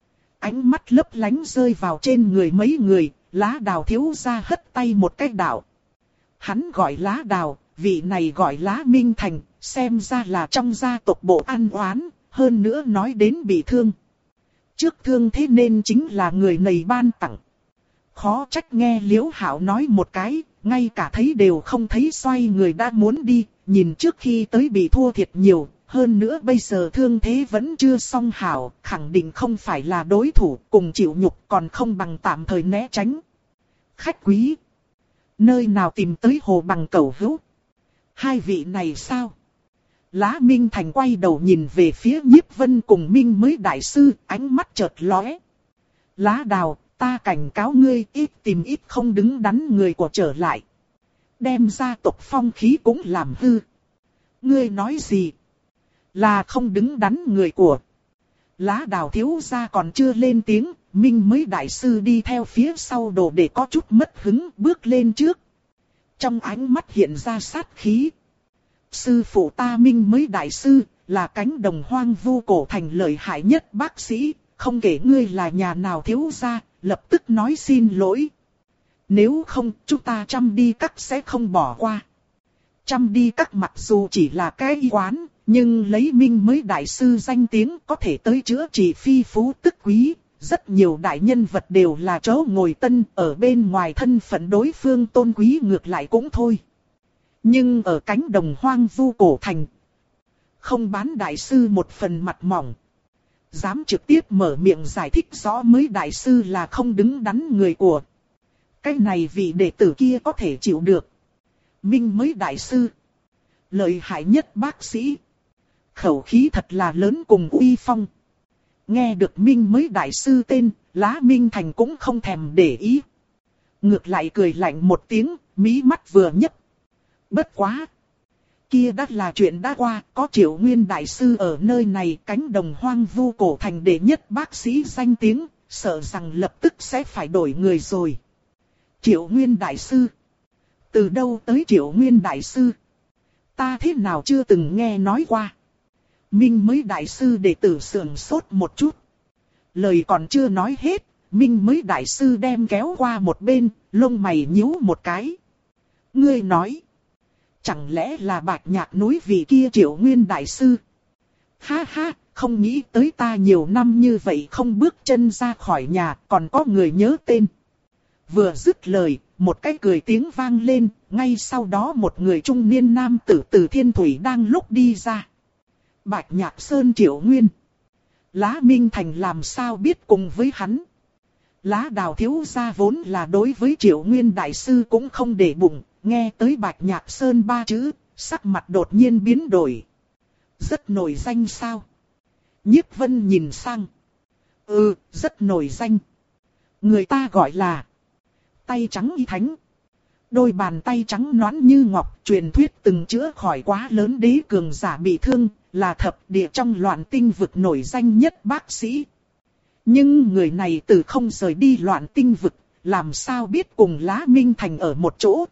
Ánh mắt lấp lánh rơi vào trên người mấy người, lá đào thiếu gia hất tay một cái đạo. Hắn gọi lá đào, vị này gọi lá Minh Thành, xem ra là trong gia tộc bộ ăn oán, hơn nữa nói đến bị thương. Trước thương thế nên chính là người này ban tặng. Khó trách nghe Liễu Hạo nói một cái, ngay cả thấy đều không thấy xoay người đã muốn đi, nhìn trước khi tới bị thua thiệt nhiều, hơn nữa bây giờ thương thế vẫn chưa xong hảo, khẳng định không phải là đối thủ, cùng chịu nhục còn không bằng tạm thời né tránh. Khách quý, nơi nào tìm tới Hồ Bằng Cẩu hữu? Hai vị này sao? Lá Minh Thành quay đầu nhìn về phía Nhiếp Vân cùng Minh mới đại sư, ánh mắt chợt lóe. Lá Đào, ta cảnh cáo ngươi ít tìm ít không đứng đắn người của trở lại. Đem gia tộc phong khí cũng làm hư. Ngươi nói gì? Là không đứng đắn người của. Lá Đào thiếu gia còn chưa lên tiếng, Minh mới đại sư đi theo phía sau đồ để có chút mất hứng bước lên trước. Trong ánh mắt hiện ra sát khí. Sư phụ ta Minh mới đại sư, là cánh đồng hoang vu cổ thành lợi hại nhất bác sĩ, không kể ngươi là nhà nào thiếu gia, lập tức nói xin lỗi. Nếu không, chúng ta chăm đi các sẽ không bỏ qua. Chăm đi các mặc dù chỉ là cái y quán, nhưng lấy Minh mới đại sư danh tiếng có thể tới chữa trị phi phú tức quý. Rất nhiều đại nhân vật đều là chỗ ngồi tân, ở bên ngoài thân phận đối phương tôn quý ngược lại cũng thôi. Nhưng ở cánh đồng hoang vu cổ thành, không bán đại sư một phần mặt mỏng. Dám trực tiếp mở miệng giải thích rõ mới đại sư là không đứng đắn người của. Cái này vị đệ tử kia có thể chịu được. Minh mới đại sư, lợi hại nhất bác sĩ. Khẩu khí thật là lớn cùng uy phong. Nghe được Minh mới đại sư tên, Lá Minh Thành cũng không thèm để ý. Ngược lại cười lạnh một tiếng, mí mắt vừa nhấc. Bất quá. Kia đã là chuyện đã qua, có Triệu Nguyên đại sư ở nơi này, cánh đồng hoang vu cổ thành đệ nhất bác sĩ danh tiếng, sợ rằng lập tức sẽ phải đổi người rồi. Triệu Nguyên đại sư. Từ đâu tới Triệu Nguyên đại sư? Ta thế nào chưa từng nghe nói qua. Minh mới đại sư đệ tử sườn sốt một chút. Lời còn chưa nói hết, Minh mới đại sư đem kéo qua một bên, lông mày nhíu một cái. Ngươi nói, chẳng lẽ là Bạch Nhạc núi vị kia Triệu Nguyên đại sư? Ha ha, không nghĩ tới ta nhiều năm như vậy không bước chân ra khỏi nhà, còn có người nhớ tên. Vừa dứt lời, một cái cười tiếng vang lên, ngay sau đó một người trung niên nam tử từ Thiên Thủy đang lúc đi ra. Bạch Nhạc Sơn Triệu Nguyên. Lá Minh Thành làm sao biết cùng với hắn. Lá Đào thiếu gia vốn là đối với Triệu Nguyên đại sư cũng không để bụng, nghe tới Bạch Nhạc Sơn ba chữ, sắc mặt đột nhiên biến đổi. Rất nổi danh sao? Nhiếp Vân nhìn sang. Ừ, rất nổi danh. Người ta gọi là tay trắng y thánh. Đôi bàn tay trắng nõn như ngọc, truyền thuyết từng chữa khỏi quá lớn đế cường giả bị thương, là thập địa trong loạn tinh vực nổi danh nhất bác sĩ. Nhưng người này từ không rời đi loạn tinh vực, làm sao biết cùng Lá Minh Thành ở một chỗ.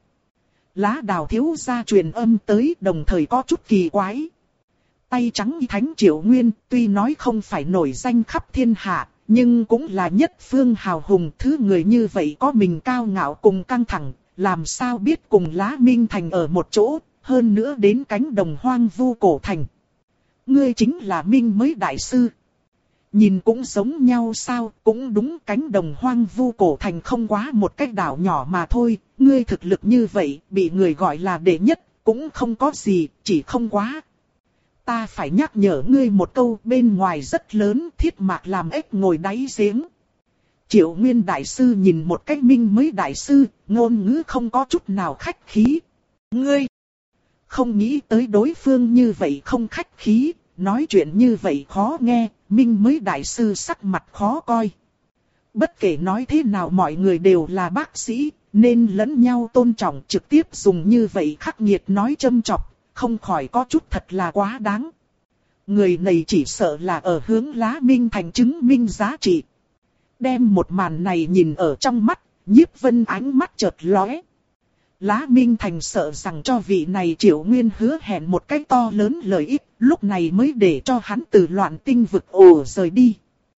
Lá Đào thiếu gia truyền âm tới, đồng thời có chút kỳ quái. Tay trắng y thánh Triệu Nguyên, tuy nói không phải nổi danh khắp thiên hạ, nhưng cũng là nhất phương hào hùng. Thứ người như vậy có mình cao ngạo cùng căng thẳng, làm sao biết cùng Lá Minh Thành ở một chỗ, hơn nữa đến cánh đồng hoang vu cổ thành. Ngươi chính là Minh mới đại sư. Nhìn cũng giống nhau sao, cũng đúng, cánh đồng hoang vu cổ thành không quá một cái đảo nhỏ mà thôi. Ngươi thực lực như vậy, bị người gọi là đệ nhất, cũng không có gì, chỉ không quá. ta phải nhắc nhở ngươi một câu, bên ngoài rất lớn, thiết mạc làm ếch ngồi đáy giếng. Triệu Nguyên đại sư nhìn một cách Minh mới đại sư, ngôn ngữ không có chút nào khách khí. Ngươi không nghĩ tới đối phương như vậy không khách khí, nói chuyện như vậy khó nghe, Minh mới đại sư sắc mặt khó coi. Bất kể nói thế nào mọi người đều là bác sĩ, nên lẫn nhau tôn trọng, trực tiếp dùng như vậy khắc nghiệt nói châm chọc, không khỏi có chút thật là quá đáng. Người này chỉ sợ là ở hướng Lá Minh Thành chứng minh giá trị. Đem một màn này nhìn ở trong mắt, Nhiếp Vân ánh mắt chợt lóe. Lá Minh Thành sợ rằng cho vị này Triệu Nguyên hứa hẹn một cái to lớn lợi ích, lúc này mới để cho hắn từ Loạn Tinh vực ồ rời đi.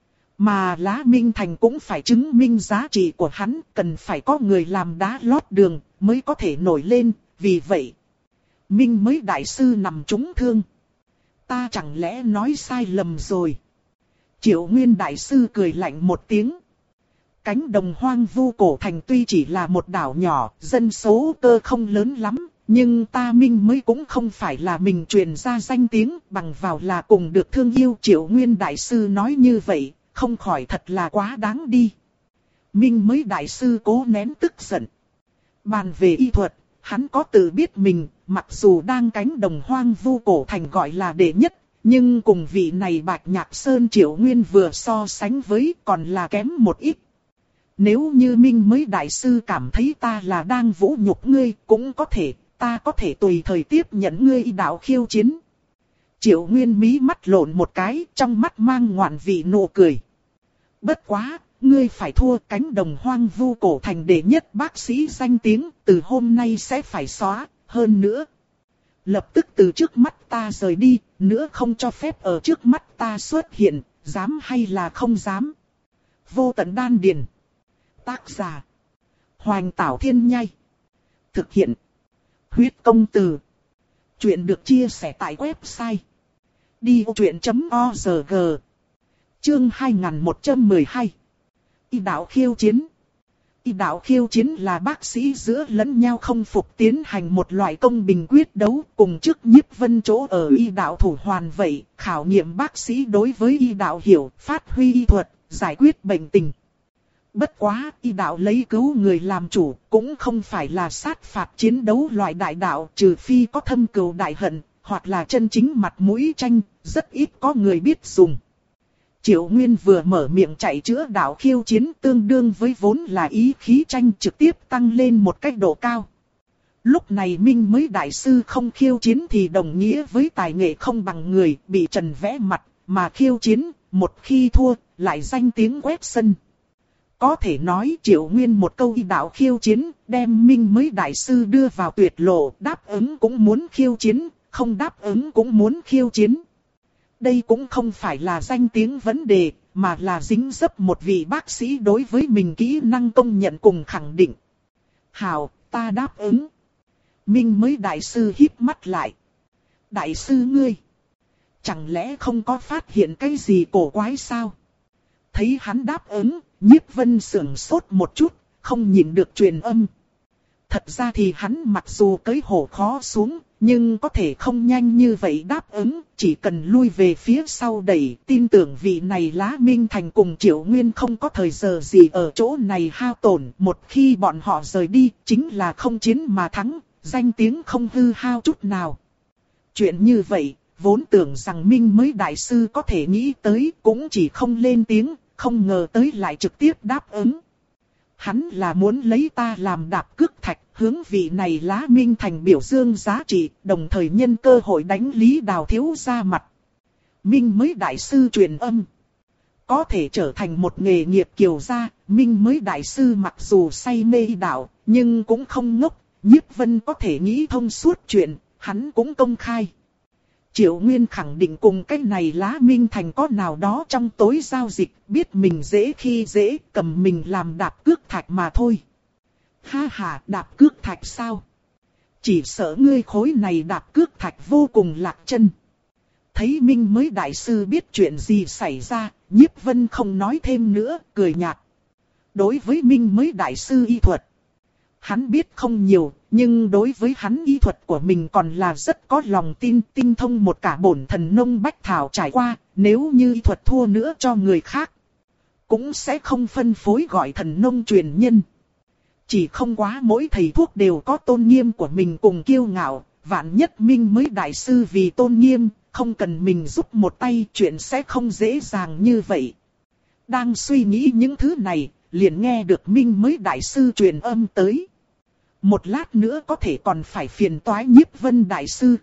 Mà Lá Minh Thành cũng phải chứng minh giá trị của hắn, cần phải có người làm đá lót đường, mới có thể nổi lên, vì vậy. Minh mới đại sư nằm trúng thương. Ta chẳng lẽ nói sai lầm rồi? Triệu Nguyên đại sư cười lạnh một tiếng. Cánh đồng hoang vu cổ thành tuy chỉ là một đảo nhỏ, dân số cơ không lớn lắm, nhưng ta Minh mới cũng không phải là mình truyền ra danh tiếng, bằng vào là cùng được thương yêu. Triệu Nguyên đại sư nói như vậy, không khỏi thật là quá đáng đi. Minh mới đại sư cố nén tức giận. Bàn về y thuật, hắn có tự biết mình, mặc dù đang cánh đồng hoang vu cổ thành gọi là đệ nhất, nhưng cùng vị này Bạch Nhạc Sơn Triệu Nguyên vừa so sánh với còn là kém một ít. Nếu như Minh mới đại sư cảm thấy ta là đang vũ nhục ngươi, cũng có thể, ta có thể tùy thời tiếp nhận ngươi y đạo khiêu chiến. Triệu Nguyên mí mắt lộn một cái, trong mắt mang ngoạn vị nụ cười. Bất quá, ngươi phải thua, cánh đồng hoang vu cổ thành đệ nhất bác sĩ danh tiếng, từ hôm nay sẽ phải xóa, hơn nữa. Lập tức từ trước mắt ta rời đi, nữa không cho phép ở trước mắt ta xuất hiện, dám hay là không dám. Vô tận đan điền. Tác giả. Hoành Tảo Thiên Nhai. Thực hiện. Huyết Công Từ. Chuyện được chia sẻ tại website. đi ô chuyện chấm org. Chương hai nghìn một trăm mười hai. Y đạo khiêu chiến. Y đạo khiêu chiến là bác sĩ giữa lẫn nhau không phục tiến hành một loại công bình quyết đấu, cùng trước Nhiếp Vân chỗ ở y đạo thủ hoàn vậy, khảo nghiệm bác sĩ đối với y đạo hiểu, phát huy y thuật, giải quyết bệnh tình. Bất quá, y đạo lấy cứu người làm chủ, cũng không phải là sát phạt chiến đấu loại đại đạo, trừ phi có thâm cừu đại hận, hoặc là chân chính mặt mũi tranh, rất ít có người biết dùng. Triệu Nguyên vừa mở miệng chạy chữa đạo khiêu chiến, tương đương với vốn là ý khí tranh, trực tiếp tăng lên một cách độ cao. Lúc này Minh mới đại sư không khiêu chiến thì đồng nghĩa với tài nghệ không bằng người, bị trần vẽ mặt, mà khiêu chiến, một khi thua, lại danh tiếng quét sân. Có thể nói Triệu Nguyên một câu y đạo khiêu chiến, đem Minh mới đại sư đưa vào tuyệt lộ, đáp ứng cũng muốn khiêu chiến, không đáp ứng cũng muốn khiêu chiến. Đây cũng không phải là danh tiếng vấn đề, mà là dính dấp một vị bác sĩ đối với mình kỹ năng công nhận cùng khẳng định. Hảo, ta đáp ứng. Minh mới đại sư híp mắt lại. Đại sư ngươi, chẳng lẽ không có phát hiện cái gì cổ quái sao? Thấy hắn đáp ứng, Nhiếp Vân sững sốt một chút, không nhịn được truyền âm. Thật ra thì hắn mặc dù cưỡi hổ khó xuống, nhưng có thể không nhanh như vậy đáp ứng, chỉ cần lui về phía sau đẩy, tin tưởng vị này Lá Minh Thành cùng Triệu Nguyên không có thời giờ gì ở chỗ này hao tổn, một khi bọn họ rời đi, chính là không chiến mà thắng, danh tiếng không hư hao chút nào. Chuyện như vậy, vốn tưởng rằng Minh mới đại sư có thể nghĩ tới, cũng chỉ không lên tiếng, không ngờ tới lại trực tiếp đáp ứng. Hắn là muốn lấy ta làm đạp cước thạch, hướng vị này Lá Minh Thành biểu dương giá trị, đồng thời nhân cơ hội đánh Lý Đào thiếu ra mặt. Minh mới đại sư truyền âm. Có thể trở thành một nghề nghiệp kiều gia, Minh mới đại sư mặc dù say mê đạo, nhưng cũng không ngốc, Nhiếp Vân có thể nghĩ thông suốt chuyện, hắn cũng công khai. Triệu Nguyên khẳng định cùng cái này Lá Minh Thành có nào đó trong tối giao dịch, biết mình dễ khi dễ, cầm mình làm đạp cước thạch mà thôi. Ha ha, đạp cước thạch sao? Chỉ sợ ngươi khối này đạp cước thạch vô cùng lạc chân. Thấy Minh mới đại sư biết chuyện gì xảy ra, Nhiếp Vân không nói thêm nữa, cười nhạt. Đối với Minh mới đại sư y thuật, hắn biết không nhiều, nhưng đối với hắn y thuật của mình còn là rất có lòng tin, tinh thông một cả bổn thần nông bách thảo trải qua, nếu như y thuật thua nữa cho người khác, cũng sẽ không phân phối gọi thần nông truyền nhân. Chỉ không quá mỗi thầy thuốc đều có tôn nghiêm của mình cùng kiêu ngạo, vạn nhất Minh mới đại sư vì tôn nghiêm, không cần mình giúp một tay, chuyện sẽ không dễ dàng như vậy. Đang suy nghĩ những thứ này, liền nghe được Minh mới đại sư truyền âm tới. Một lát nữa có thể còn phải phiền toái Nhiếp Vân đại sư.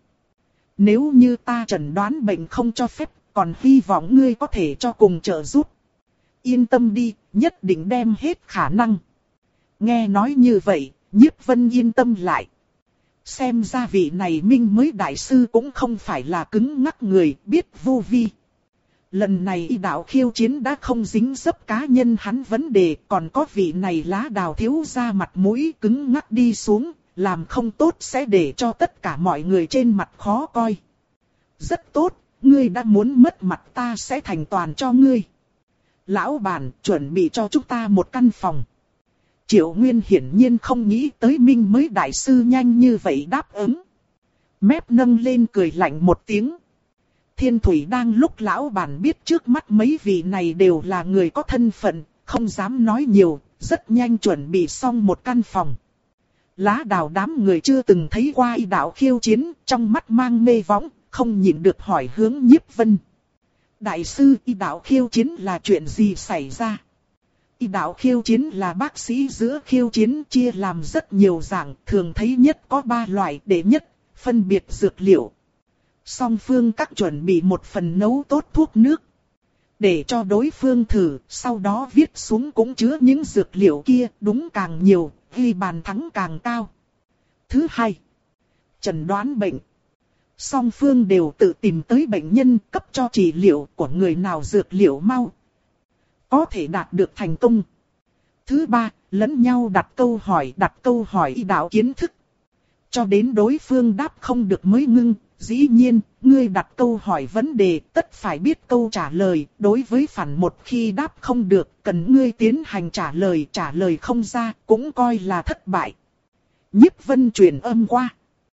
Nếu như ta chẩn đoán bệnh không cho phép, còn hy vọng ngươi có thể cho cùng trợ giúp. Yên tâm đi, nhất định đem hết khả năng. Nghe nói như vậy, Nhiếp Vân yên tâm lại. Xem ra vị này Minh mới đại sư cũng không phải là cứng ngắc người, biết vô vi. Lần này y đạo khiêu chiến đã không dính dấp cá nhân hắn vấn đề, còn có vị này lá đào thiếu ra mặt mũi cứng ngắc đi xuống, làm không tốt sẽ để cho tất cả mọi người trên mặt khó coi. Rất tốt, ngươi đã muốn mất mặt ta sẽ thành toàn cho ngươi. Lão bản chuẩn bị cho chúng ta một căn phòng. Triệu Nguyên hiển nhiên không nghĩ tới Minh mới đại sư nhanh như vậy đáp ứng. Mép nâng lên cười lạnh một tiếng. Thiên Thủy đang lúc lão bản biết trước mắt mấy vị này đều là người có thân phận, không dám nói nhiều, rất nhanh chuẩn bị xong một căn phòng. Lá đào đám người chưa từng thấy qua y đạo khiêu chiến, trong mắt mang mê võng, không nhịn được hỏi hướng Nhiếp Vân. Đại sư, y đạo khiêu chiến là chuyện gì xảy ra? Y đạo khiêu chiến là bác sĩ giữa khiêu chiến chia làm rất nhiều dạng, thường thấy nhất có ba loại. Đệ nhất, phân biệt dược liệu. Song phương các chuẩn bị một phần nấu tốt thuốc nước. Để cho đối phương thử, sau đó viết xuống cũng chứa những dược liệu kia, đúng càng nhiều, ghi bàn thắng càng cao. Thứ hai, chẩn đoán bệnh. Song phương đều tự tìm tới bệnh nhân, cấp cho trị liệu của người nào dược liệu mau, có thể đạt được thành công. Thứ ba, lẫn nhau đặt câu hỏi, đặt câu hỏi y đạo kiến thức. Cho đến đối phương đáp không được mới ngưng. Dĩ nhiên, ngươi đặt câu hỏi vấn đề, tất phải biết câu trả lời. Đối với phản một khi đáp không được, cần ngươi tiến hành trả lời. Trả lời không ra, cũng coi là thất bại. Nhiếp Vân truyền âm qua.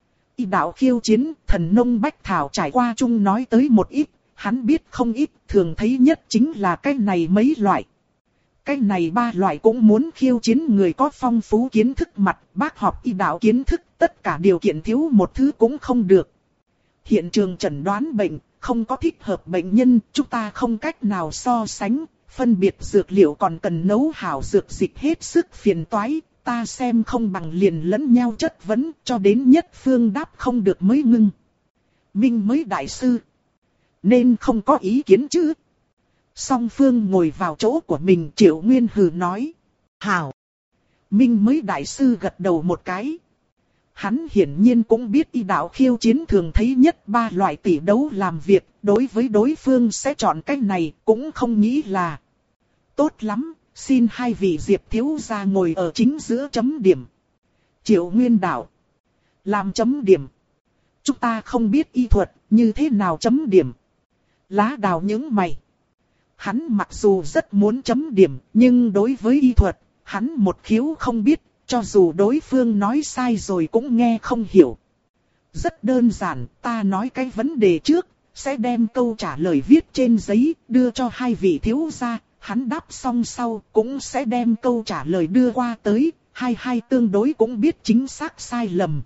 Y đạo khiêu chiến, thần nông bách thảo trải qua chung nói tới một ít. Hắn biết không ít, thường thấy nhất chính là cái này mấy loại. Cái này ba loại cũng muốn khiêu chiến người có phong phú kiến thức mặt, bác học y đạo kiến thức, tất cả điều kiện thiếu một thứ cũng không được. Hiện trường chẩn đoán bệnh, không có thích hợp bệnh nhân, chúng ta không cách nào so sánh, phân biệt dược liệu còn cần nấu hảo dược dịch hết sức phiền toái, ta xem không bằng liền lẫn nhau chất vấn, cho đến nhất phương đáp không được mới ngưng. Minh mới đại sư, nên không có ý kiến chứ? Song phương ngồi vào chỗ của mình, Triệu Nguyên hừ nói. Hảo. Minh mới đại sư gật đầu một cái. Hắn hiển nhiên cũng biết y đạo khiêu chiến thường thấy nhất ba loại tỷ đấu làm việc, đối với đối phương sẽ chọn cách này, cũng không nghĩ là tốt lắm, xin hai vị Diệp thiếu gia ngồi ở chính giữa chấm điểm. Triệu Nguyên đạo. Làm chấm điểm. Chúng ta không biết y thuật, như thế nào chấm điểm? Lá đào những mày. Hắn mặc dù rất muốn chấm điểm, nhưng đối với y thuật, hắn một khiếu không biết, cho dù đối phương nói sai rồi cũng nghe không hiểu. Rất đơn giản, ta nói cái vấn đề trước, sẽ đem câu trả lời viết trên giấy, đưa cho hai vị thiếu gia, hắn đáp xong sau, cũng sẽ đem câu trả lời đưa qua tới, hai hai tương đối cũng biết chính xác sai lầm.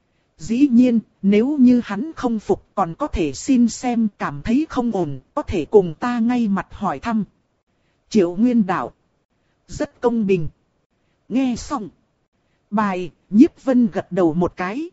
Dĩ nhiên, nếu như hắn không phục còn có thể xin xem, cảm thấy không ổn, có thể cùng ta ngay mặt hỏi thăm. Triệu Nguyên đạo. Rất công bình. Nghe xong. Bài, Nhiếp Vân gật đầu một cái.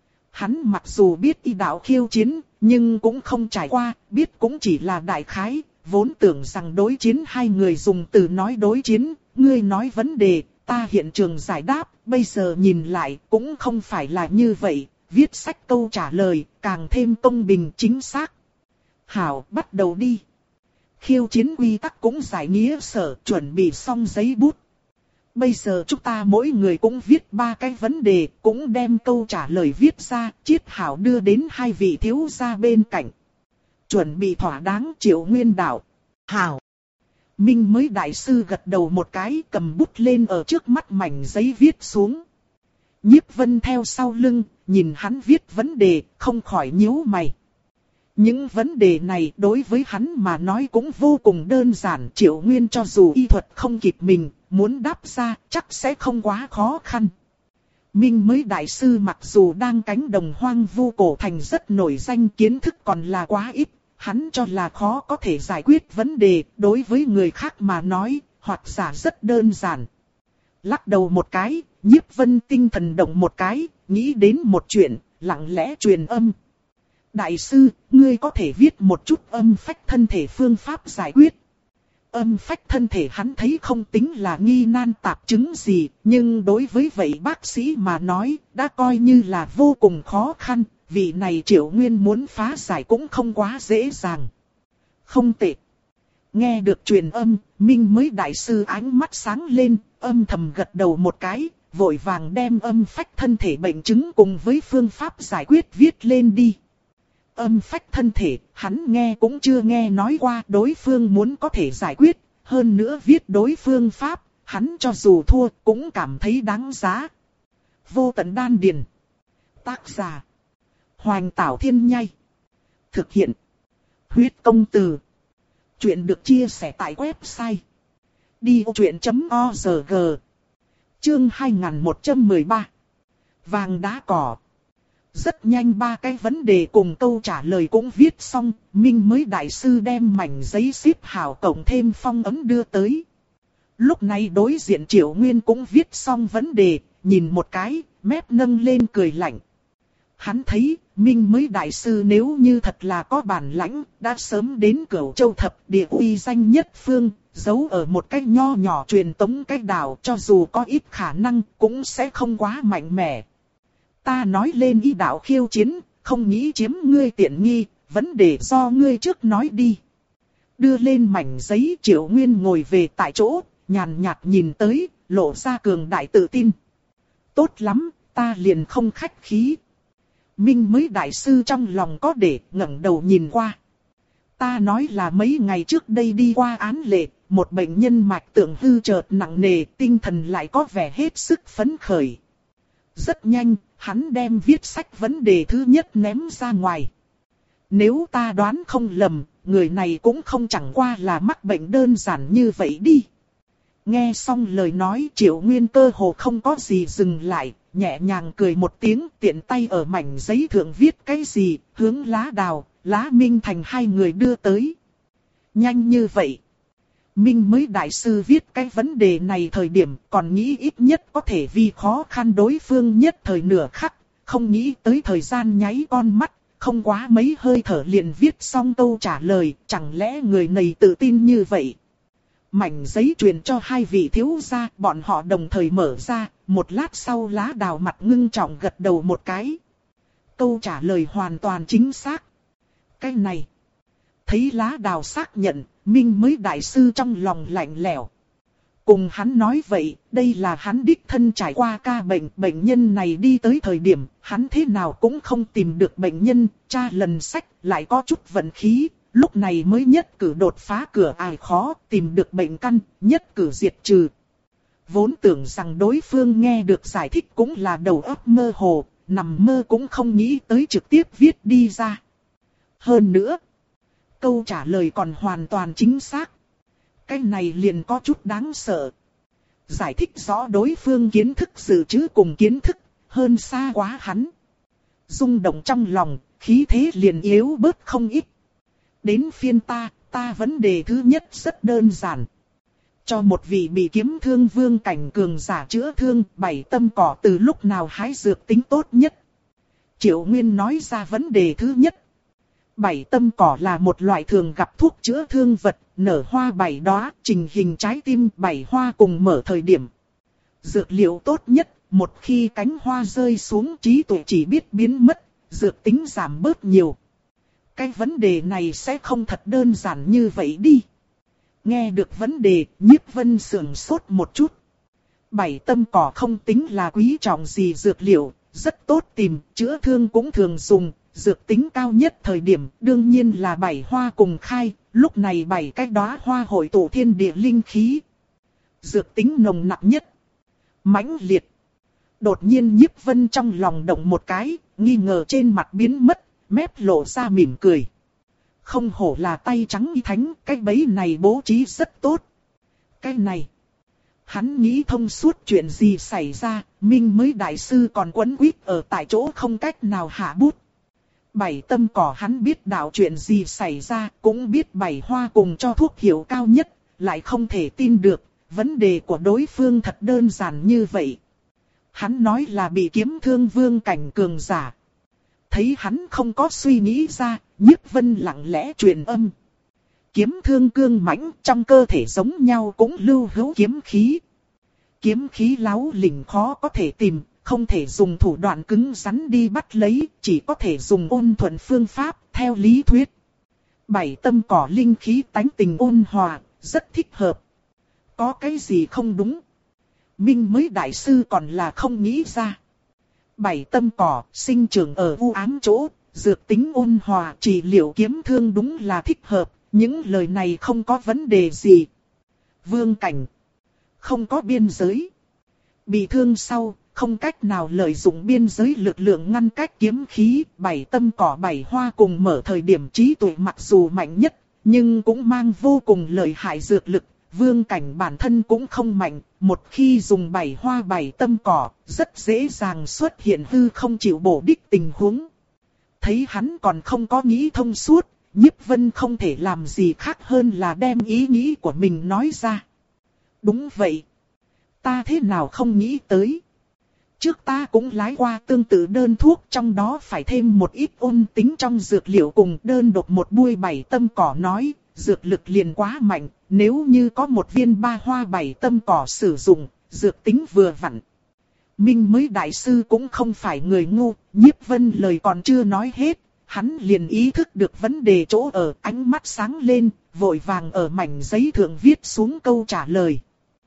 Hắn mặc dù biết y đạo khiêu chiến, nhưng cũng không trải qua, biết cũng chỉ là đại khái, vốn tưởng rằng đối chiến hai người dùng từ nói đối chiến, ngươi nói vấn đề, ta hiện trường giải đáp, bây giờ nhìn lại cũng không phải là như vậy. Viết sách câu trả lời, càng thêm công bình chính xác. Hảo, bắt đầu đi. Khiêu chiến quy tắc cũng giải nghĩa sở, chuẩn bị xong giấy bút. Bây giờ chúng ta mỗi người cũng viết ba cái vấn đề, cũng đem câu trả lời viết ra, chiết hảo đưa đến hai vị thiếu gia bên cạnh. Chuẩn bị thỏa đáng. Triệu Nguyên đạo. Hảo. Minh mới đại sư gật đầu một cái, cầm bút lên ở trước mắt mảnh giấy viết xuống. Nhiếp Vân theo sau lưng, nhìn hắn viết vấn đề, không khỏi nhíu mày. Những vấn đề này đối với hắn mà nói cũng vô cùng đơn giản. Triệu Nguyên cho dù y thuật không kịp mình, muốn đáp ra chắc sẽ không quá khó khăn. Minh mới đại sư mặc dù đang cánh đồng hoang vu cổ thành rất nổi danh, kiến thức còn là quá ít. Hắn cho là khó có thể giải quyết vấn đề, đối với người khác mà nói, hoặc giả rất đơn giản. Lắc đầu một cái, Nhiếp Vân tinh thần động một cái, nghĩ đến một chuyện, lặng lẽ truyền âm. Đại sư, ngươi có thể viết một chút âm phách thân thể phương pháp giải quyết. Âm phách thân thể hắn thấy không tính là nghi nan tạp chứng gì, nhưng đối với vậy bác sĩ mà nói, đã coi như là vô cùng khó khăn, vì này Triệu Nguyên muốn phá giải cũng không quá dễ dàng. Không tệ. Nghe được truyền âm, Minh mới đại sư ánh mắt sáng lên, âm thầm gật đầu một cái, vội vàng đem âm phách thân thể bệnh chứng cùng với phương pháp giải quyết viết lên đi. Âm phách thân thể, hắn nghe cũng chưa nghe nói qua đối phương muốn có thể giải quyết, hơn nữa viết đối phương pháp, hắn cho dù thua cũng cảm thấy đáng giá. Vô tận đan điền. Tác giả. Hoành Tảo Thiên Nhai. Thực hiện. Huyết Công Từ. Chuyện được chia sẻ tại website. đi ô chuyện chấm org. Chương hai nghìn một trăm mười ba. Vàng đá cỏ. Rất nhanh ba cái vấn đề cùng câu trả lời cũng viết xong, Minh mới đại sư đem mảnh giấy xếp hảo cộng thêm phong ấn đưa tới. Lúc này đối diện Triệu Nguyên cũng viết xong vấn đề, nhìn một cái, mép nâng lên cười lạnh. Hắn thấy, Minh mới đại sư nếu như thật là có bản lãnh, đã sớm đến Cửu Châu thập địa uy danh nhất phương, giấu ở một cái nho nhỏ truyền tống cái đảo, cho dù có ít khả năng, cũng sẽ không quá mạnh mẽ. Ta nói lên ý đạo khiêu chiến, không nghĩ chiếm ngươi tiện nghi, vấn đề do ngươi trước nói đi. Đưa lên mảnh giấy, Triệu Nguyên ngồi về tại chỗ, nhàn nhạt nhìn tới, lộ ra cường đại tự tin. Tốt lắm, ta liền không khách khí. Minh mới đại sư trong lòng có để, ngẩng đầu nhìn qua. Ta nói là mấy ngày trước đây đi qua án lệ, một bệnh nhân mạch tượng hư chợt nặng nề, tinh thần lại có vẻ hết sức phấn khởi. Rất nhanh, hắn đem viết sách vấn đề thứ nhất ném ra ngoài. Nếu ta đoán không lầm, người này cũng không chẳng qua là mắc bệnh đơn giản như vậy đi. Nghe xong lời nói, Triệu Nguyên cơ hồ không có gì dừng lại, nhẹ nhàng cười một tiếng, tiện tay ở mảnh giấy thượng viết cái gì, hướng Lá Đào, Lá Minh Thành hai người đưa tới. Nhanh như vậy. Minh mới đại sư viết cái vấn đề này thời điểm còn nghĩ ít nhất có thể vì khó khăn đối phương nhất thời nửa khắc, không nghĩ tới thời gian nháy con mắt, không quá mấy hơi thở liền viết xong câu trả lời, chẳng lẽ người này tự tin như vậy. Mảnh giấy truyền cho hai vị thiếu gia, bọn họ đồng thời mở ra, một lát sau Lá Đào mặt ngưng trọng gật đầu một cái. Câu trả lời hoàn toàn chính xác. Cái này. Thấy Lá Đào xác nhận, Minh mới đại sư trong lòng lạnh lẽo. Cùng hắn nói vậy, đây là hắn đích thân trải qua ca bệnh, bệnh nhân này đi tới thời điểm, hắn thế nào cũng không tìm được bệnh nhân, tra lần sách, lại có chút vận khí, lúc này mới nhất cử đột phá cửa ải khó, tìm được bệnh căn, nhất cử diệt trừ. Vốn tưởng rằng đối phương nghe được giải thích cũng là đầu óc mơ hồ, nằm mơ cũng không nghĩ tới trực tiếp viết đi ra. Hơn nữa, câu trả lời còn hoàn toàn chính xác. Cái này liền có chút đáng sợ. Giải thích rõ đối phương kiến thức dự trữ cùng kiến thức, hơn xa quá hắn. Rung động trong lòng, khí thế liền yếu bớt không ít. Đến phiên ta, ta vấn đề thứ nhất rất đơn giản. Cho một vị bị kiếm thương vương cảnh cường giả chữa thương, bảy tâm cỏ từ lúc nào hái dược tính tốt nhất. Triệu Nguyên nói ra vấn đề thứ nhất. Bảy tâm cỏ là một loại thường gặp thuốc chữa thương vật, nở hoa bảy đóa, trình hình trái tim bảy hoa cùng mở thời điểm. Dược liệu tốt nhất, một khi cánh hoa rơi xuống trí tuệ chỉ biết biến mất, dược tính giảm bớt nhiều. Cái vấn đề này sẽ không thật đơn giản như vậy đi. Nghe được vấn đề, Nhiếp Vân sườn sốt một chút. Bảy tâm cỏ không tính là quý trọng gì dược liệu, rất tốt tìm, chữa thương cũng thường dùng. Dược tính cao nhất thời điểm đương nhiên là bảy hoa cùng khai, lúc này bảy cái đóa hoa hội tụ thiên địa linh khí. Dược tính nồng nặng nhất, mãnh liệt, Đột nhiên Nhiếp Vân trong lòng động một cái, nghi ngờ trên mặt biến mất, mép lộ ra mỉm cười. Không hổ là tay trắng y thánh, cái bẫy này bố trí rất tốt. Cái này, hắn nghĩ thông suốt chuyện gì xảy ra, Minh mới đại sư còn quấn quýt ở tại chỗ không cách nào hạ bút. Bảy tâm cỏ hắn biết đạo chuyện gì xảy ra, cũng biết bảy hoa cùng cho thuốc hiệu cao nhất, lại không thể tin được, vấn đề của đối phương thật đơn giản như vậy. Hắn nói là bị kiếm thương vương cảnh cường giả. Thấy hắn không có suy nghĩ ra, Nhiếp Vân lặng lẽ truyền âm. Kiếm thương cương mãnh trong cơ thể giống nhau cũng lưu hữu kiếm khí. Kiếm khí láo lỉnh khó có thể tìm, không thể dùng thủ đoạn cứng rắn đi bắt lấy, chỉ có thể dùng ôn thuận phương pháp, theo lý thuyết. Bảy tâm cỏ linh khí tánh tình ôn hòa, rất thích hợp. Có cái gì không đúng? Minh mới đại sư còn là không nghĩ ra. Bảy tâm cỏ sinh trưởng ở u ám chỗ, dược tính ôn hòa, trị liệu kiếm thương đúng là thích hợp, những lời này không có vấn đề gì. Vương cảnh, không có biên giới. Bị thương sau, không cách nào lợi dụng biên giới lực lượng ngăn cách kiếm khí, bảy tâm cỏ bảy hoa cùng mở thời điểm trí tuệ mặc dù mạnh nhất, nhưng cũng mang vô cùng lợi hại dược lực. Vương cảnh bản thân cũng không mạnh, một khi dùng bảy hoa bảy tâm cỏ, rất dễ dàng xuất hiện hư không chịu bổ đích tình huống. Thấy hắn còn không có nghĩ thông suốt, Nhiếp Vân không thể làm gì khác hơn là đem ý nghĩ của mình nói ra. Đúng vậy. Ta thế nào không nghĩ tới. Trước ta cũng lái qua tương tự đơn thuốc, trong đó phải thêm một ít ôn tính trong dược liệu cùng đơn độc một bui bảy tâm cỏ nói, dược lực liền quá mạnh, nếu như có một viên ba hoa bảy tâm cỏ sử dụng, dược tính vừa vặn. Minh mới đại sư cũng không phải người ngu, Nhiếp Vân lời còn chưa nói hết, hắn liền ý thức được vấn đề chỗ ở, ánh mắt sáng lên, vội vàng ở mảnh giấy thượng viết xuống câu trả lời.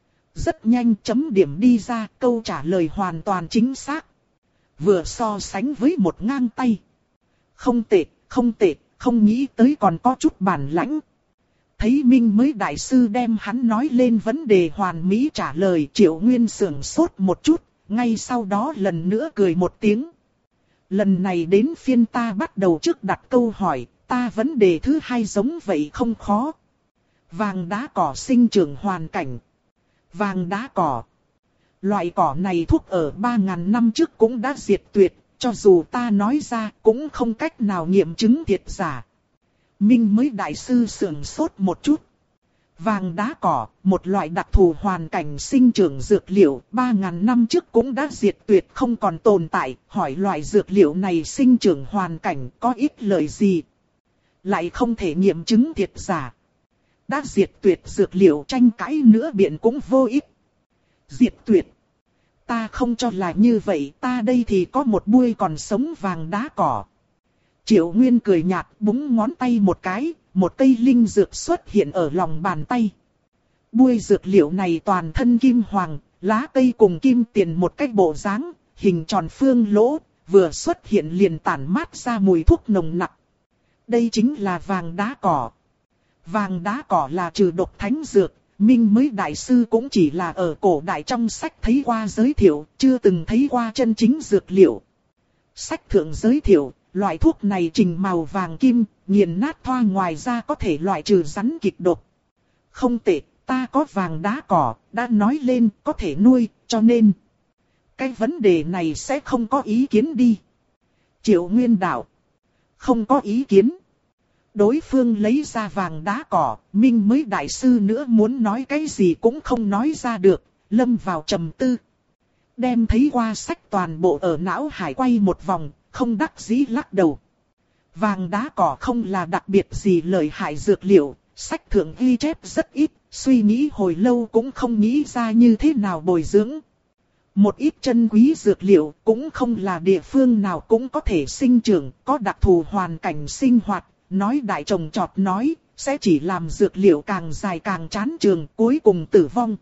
Rất nhanh chấm điểm đi ra, câu trả lời hoàn toàn chính xác. Vừa so sánh với một ngang tay. Không tệ, không tệ, không nghĩ tới còn có chút bản lãnh. Thấy Minh mới đại sư đem hắn nói lên vấn đề hoàn mỹ trả lời, Triệu Nguyên sưởng sốt một chút, ngay sau đó lần nữa cười một tiếng. Lần này đến phiên ta bắt đầu trước đặt câu hỏi, ta vấn đề thứ hai giống vậy không khó. Vàng đá cỏ sinh trưởng hoàn cảnh. Vàng đá cỏ. Loại cỏ này thuốc ở ba ngàn năm trước cũng đã diệt tuyệt, cho dù ta nói ra cũng không cách nào nghiệm chứng thiệt giả. Minh mới đại sư sườn sốt một chút. Vàng đá cỏ, một loại đặc thù hoàn cảnh sinh trưởng dược liệu, ba ngàn năm trước cũng đã diệt tuyệt không còn tồn tại, hỏi loại dược liệu này sinh trưởng hoàn cảnh có ích lợi gì? Lại không thể nghiệm chứng thiệt giả. Đã diệt tuyệt dược liệu tranh cãi nữa biện cũng vô ích. Diệt tuyệt. Ta không cho là như vậy, ta đây thì có một bui còn sống vàng đá cỏ. Triệu Nguyên cười nhạt búng ngón tay một cái, một cây linh dược xuất hiện ở lòng bàn tay. Bui dược liệu này toàn thân kim hoàng, lá cây cùng kim tiền một cách bộ dáng, hình tròn phương lỗ, vừa xuất hiện liền tản mát ra mùi thuốc nồng nặc. Đây chính là vàng đá cỏ. Vàng đá cỏ là trừ độc thánh dược, Minh mới đại sư cũng chỉ là ở cổ đại trong sách thấy qua giới thiệu, chưa từng thấy qua chân chính dược liệu. Sách thượng giới thiệu, loại thuốc này trình màu vàng kim, nghiền nát thoa ngoài ra có thể loại trừ rắn kịch độc. Không tệ, ta có vàng đá cỏ, đã nói lên có thể nuôi, cho nên cái vấn đề này sẽ không có ý kiến đi. Triệu Nguyên đạo. Không có ý kiến. Đối phương lấy ra vàng đá cỏ, Minh mới đại sư nữa muốn nói cái gì cũng không nói ra được, lâm vào trầm tư. Đem thấy qua sách toàn bộ ở não hải quay một vòng, không đắc dĩ lắc đầu. Vàng đá cỏ không là đặc biệt gì lợi hại dược liệu, sách thượng ghi chép rất ít, suy nghĩ hồi lâu cũng không nghĩ ra như thế nào bồi dưỡng. Một ít chân quý dược liệu cũng không là địa phương nào cũng có thể sinh trưởng, có đặc thù hoàn cảnh sinh hoạt, nói đại trồng trọt nói, sẽ chỉ làm dược liệu càng dài càng chán trường, cuối cùng tử vong.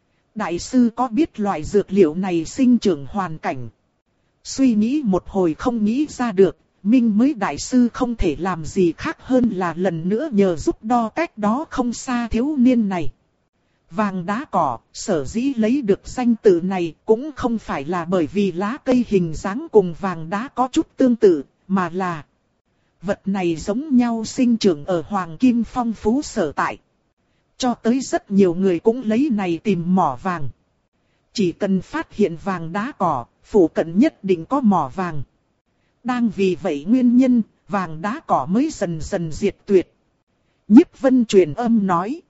Đại sư có biết loại dược liệu này sinh trưởng hoàn cảnh? Suy nghĩ một hồi không nghĩ ra được, Minh mới đại sư không thể làm gì khác hơn là lần nữa nhờ giúp đo cách đó không xa thiếu niên này. Vàng đá cỏ, sở dĩ lấy được danh tự này cũng không phải là bởi vì lá cây hình dáng cùng vàng đá có chút tương tự, mà là vật này giống nhau sinh trưởng ở Hoàng Kim phong phú sở tại. Cho tới rất nhiều người cũng lấy này tìm mỏ vàng. Chỉ cần phát hiện vàng đá cỏ, phủ cận nhất định có mỏ vàng. Đang vì vậy nguyên nhân, vàng đá cỏ mới dần dần diệt tuyệt. Nhiếp Vân truyền âm nói.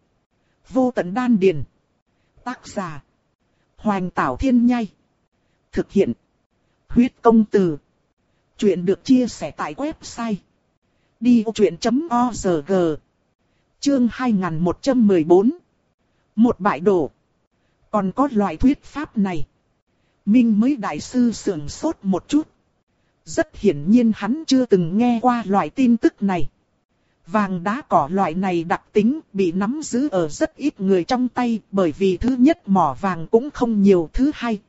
Vô tận đan điền. Tác giả. Hoành Tảo Thiên Nhai. Thực hiện. Huyết công từ. Chuyện được chia sẻ tại website. đi ô chuyện chấm o rờ giê. Chương hai nghìn một trăm mười bốn. Một bại đổ. Còn có loại thuyết pháp này. Minh mới đại sư sườn sốt một chút. Rất hiển nhiên hắn chưa từng nghe qua loại tin tức này. Vàng đá cỏ loại này đặc tính bị nắm giữ ở rất ít người trong tay, bởi vì thứ nhất mỏ vàng cũng không nhiều, thứ hai.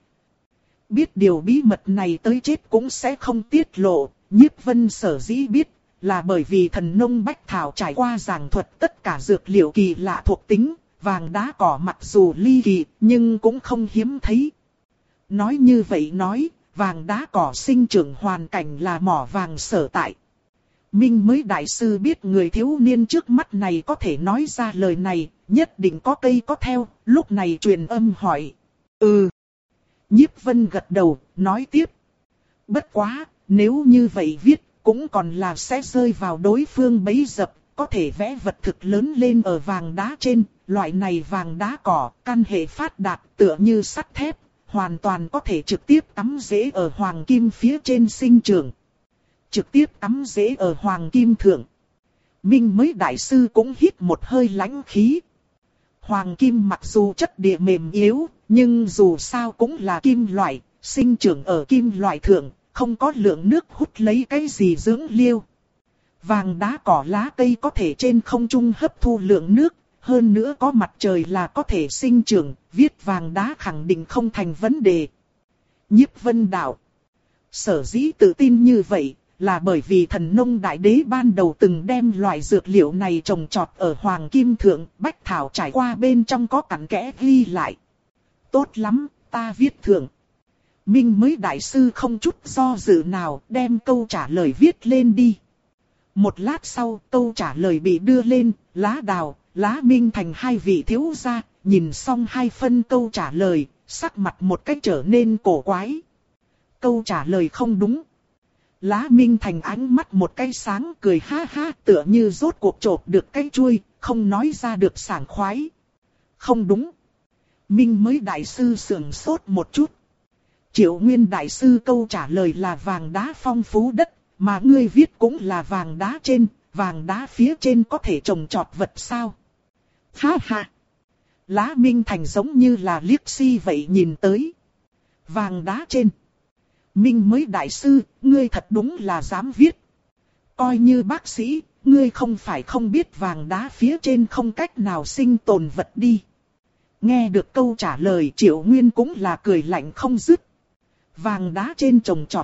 Biết điều bí mật này tới chết cũng sẽ không tiết lộ. Nhiếp Vân sở dĩ biết là bởi vì thần nông bách thảo trải qua giảng thuật tất cả dược liệu kỳ lạ thuộc tính. Vàng đá cỏ mặc dù ly kỳ nhưng cũng không hiếm thấy. Nói như vậy nói, vàng đá cỏ sinh trưởng hoàn cảnh là mỏ vàng sở tại. Minh mới đại sư biết người thiếu niên trước mắt này có thể nói ra lời này, nhất định có cây có theo, lúc này truyền âm hỏi. Ừ. Nhiếp Vân gật đầu, nói tiếp. Bất quá, nếu như vậy viết, cũng còn là sẽ rơi vào đối phương bấy dập, có thể vẽ vật thực lớn lên ở vàng đá trên, loại này vàng đá cỏ, căn hệ phát đạt tựa như sắt thép, hoàn toàn có thể trực tiếp cắm rễ ở hoàng kim phía trên sinh trưởng. Trực tiếp cắm rễ ở hoàng kim thượng. Minh mới đại sư cũng hít một hơi lãnh khí. Hoàng kim mặc dù chất địa mềm yếu, nhưng dù sao cũng là kim loại, sinh trưởng ở kim loại thượng, không có lượng nước hút lấy cái gì dưỡng liêu. Vàng đá cỏ lá cây có thể trên không trung hấp thu lượng nước, hơn nữa có mặt trời là có thể sinh trưởng, viết vàng đá khẳng định không thành vấn đề. Nhiếp Vân đạo. Sở dĩ tự tin như vậy, là bởi vì thần nông đại đế ban đầu từng đem loại dược liệu này trồng trọt ở Hoàng Kim Thượng, Bách Thảo trải qua bên trong có cặn kẽ ghi lại. Tốt lắm, ta viết thượng. Minh mới đại sư không chút do dự nào đem câu trả lời viết lên đi. Một lát sau câu trả lời bị đưa lên, lá đào, lá minh thành hai vị thiếu gia, nhìn xong hai phân câu trả lời, sắc mặt một cách trở nên cổ quái. Câu trả lời không đúng. Lá minh thành ánh mắt một cái sáng cười ha ha tựa như rốt cuộc chộp được cái chuôi, không nói ra được sảng khoái. Không đúng. Minh mới đại sư sườn sốt một chút. Triệu Nguyên đại sư câu trả lời là vàng đá phong phú đất, mà ngươi viết cũng là vàng đá trên, vàng đá phía trên có thể trồng trọt vật sao? Ha ha! Lá Minh Thành giống như là liếc si vậy nhìn tới. Vàng đá trên. Minh mới đại sư, ngươi thật đúng là dám viết. Coi như bác sĩ, ngươi không phải không biết vàng đá phía trên không cách nào sinh tồn vật đi. Nghe được câu trả lời Triệu Nguyên cũng là cười lạnh không dứt. Vàng đá trên trồng trọt.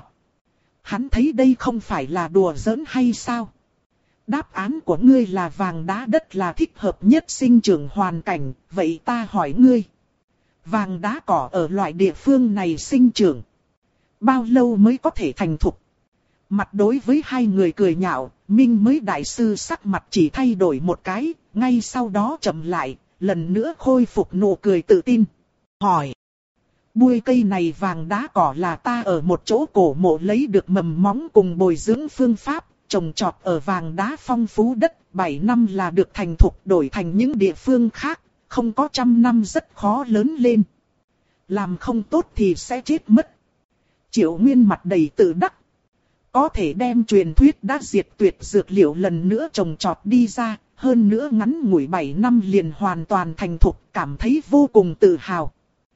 Hắn thấy đây không phải là đùa giỡn hay sao? Đáp án của ngươi là vàng đá đất là thích hợp nhất sinh trưởng hoàn cảnh, vậy ta hỏi ngươi. Vàng đá cỏ ở loại địa phương này sinh trưởng. Bao lâu mới có thể thành thục? Mặt đối với hai người cười nhạo, Minh mới đại sư sắc mặt chỉ thay đổi một cái, ngay sau đó chậm lại, lần nữa khôi phục nụ cười tự tin. Hỏi. Bụi cây này vàng đá cỏ là ta ở một chỗ cổ mộ lấy được mầm móng cùng bồi dưỡng phương pháp, trồng trọt ở vàng đá phong phú đất, bảy năm là được thành thục đổi thành những địa phương khác, không có trăm năm rất khó lớn lên. Làm không tốt thì sẽ chết mất. Triệu Nguyên mặt đầy tự đắc. Có thể đem truyền thuyết đã diệt tuyệt dược liệu lần nữa trồng trọt đi ra, hơn nữa ngắn ngủi bảy năm liền hoàn toàn thành thục, cảm thấy vô cùng tự hào.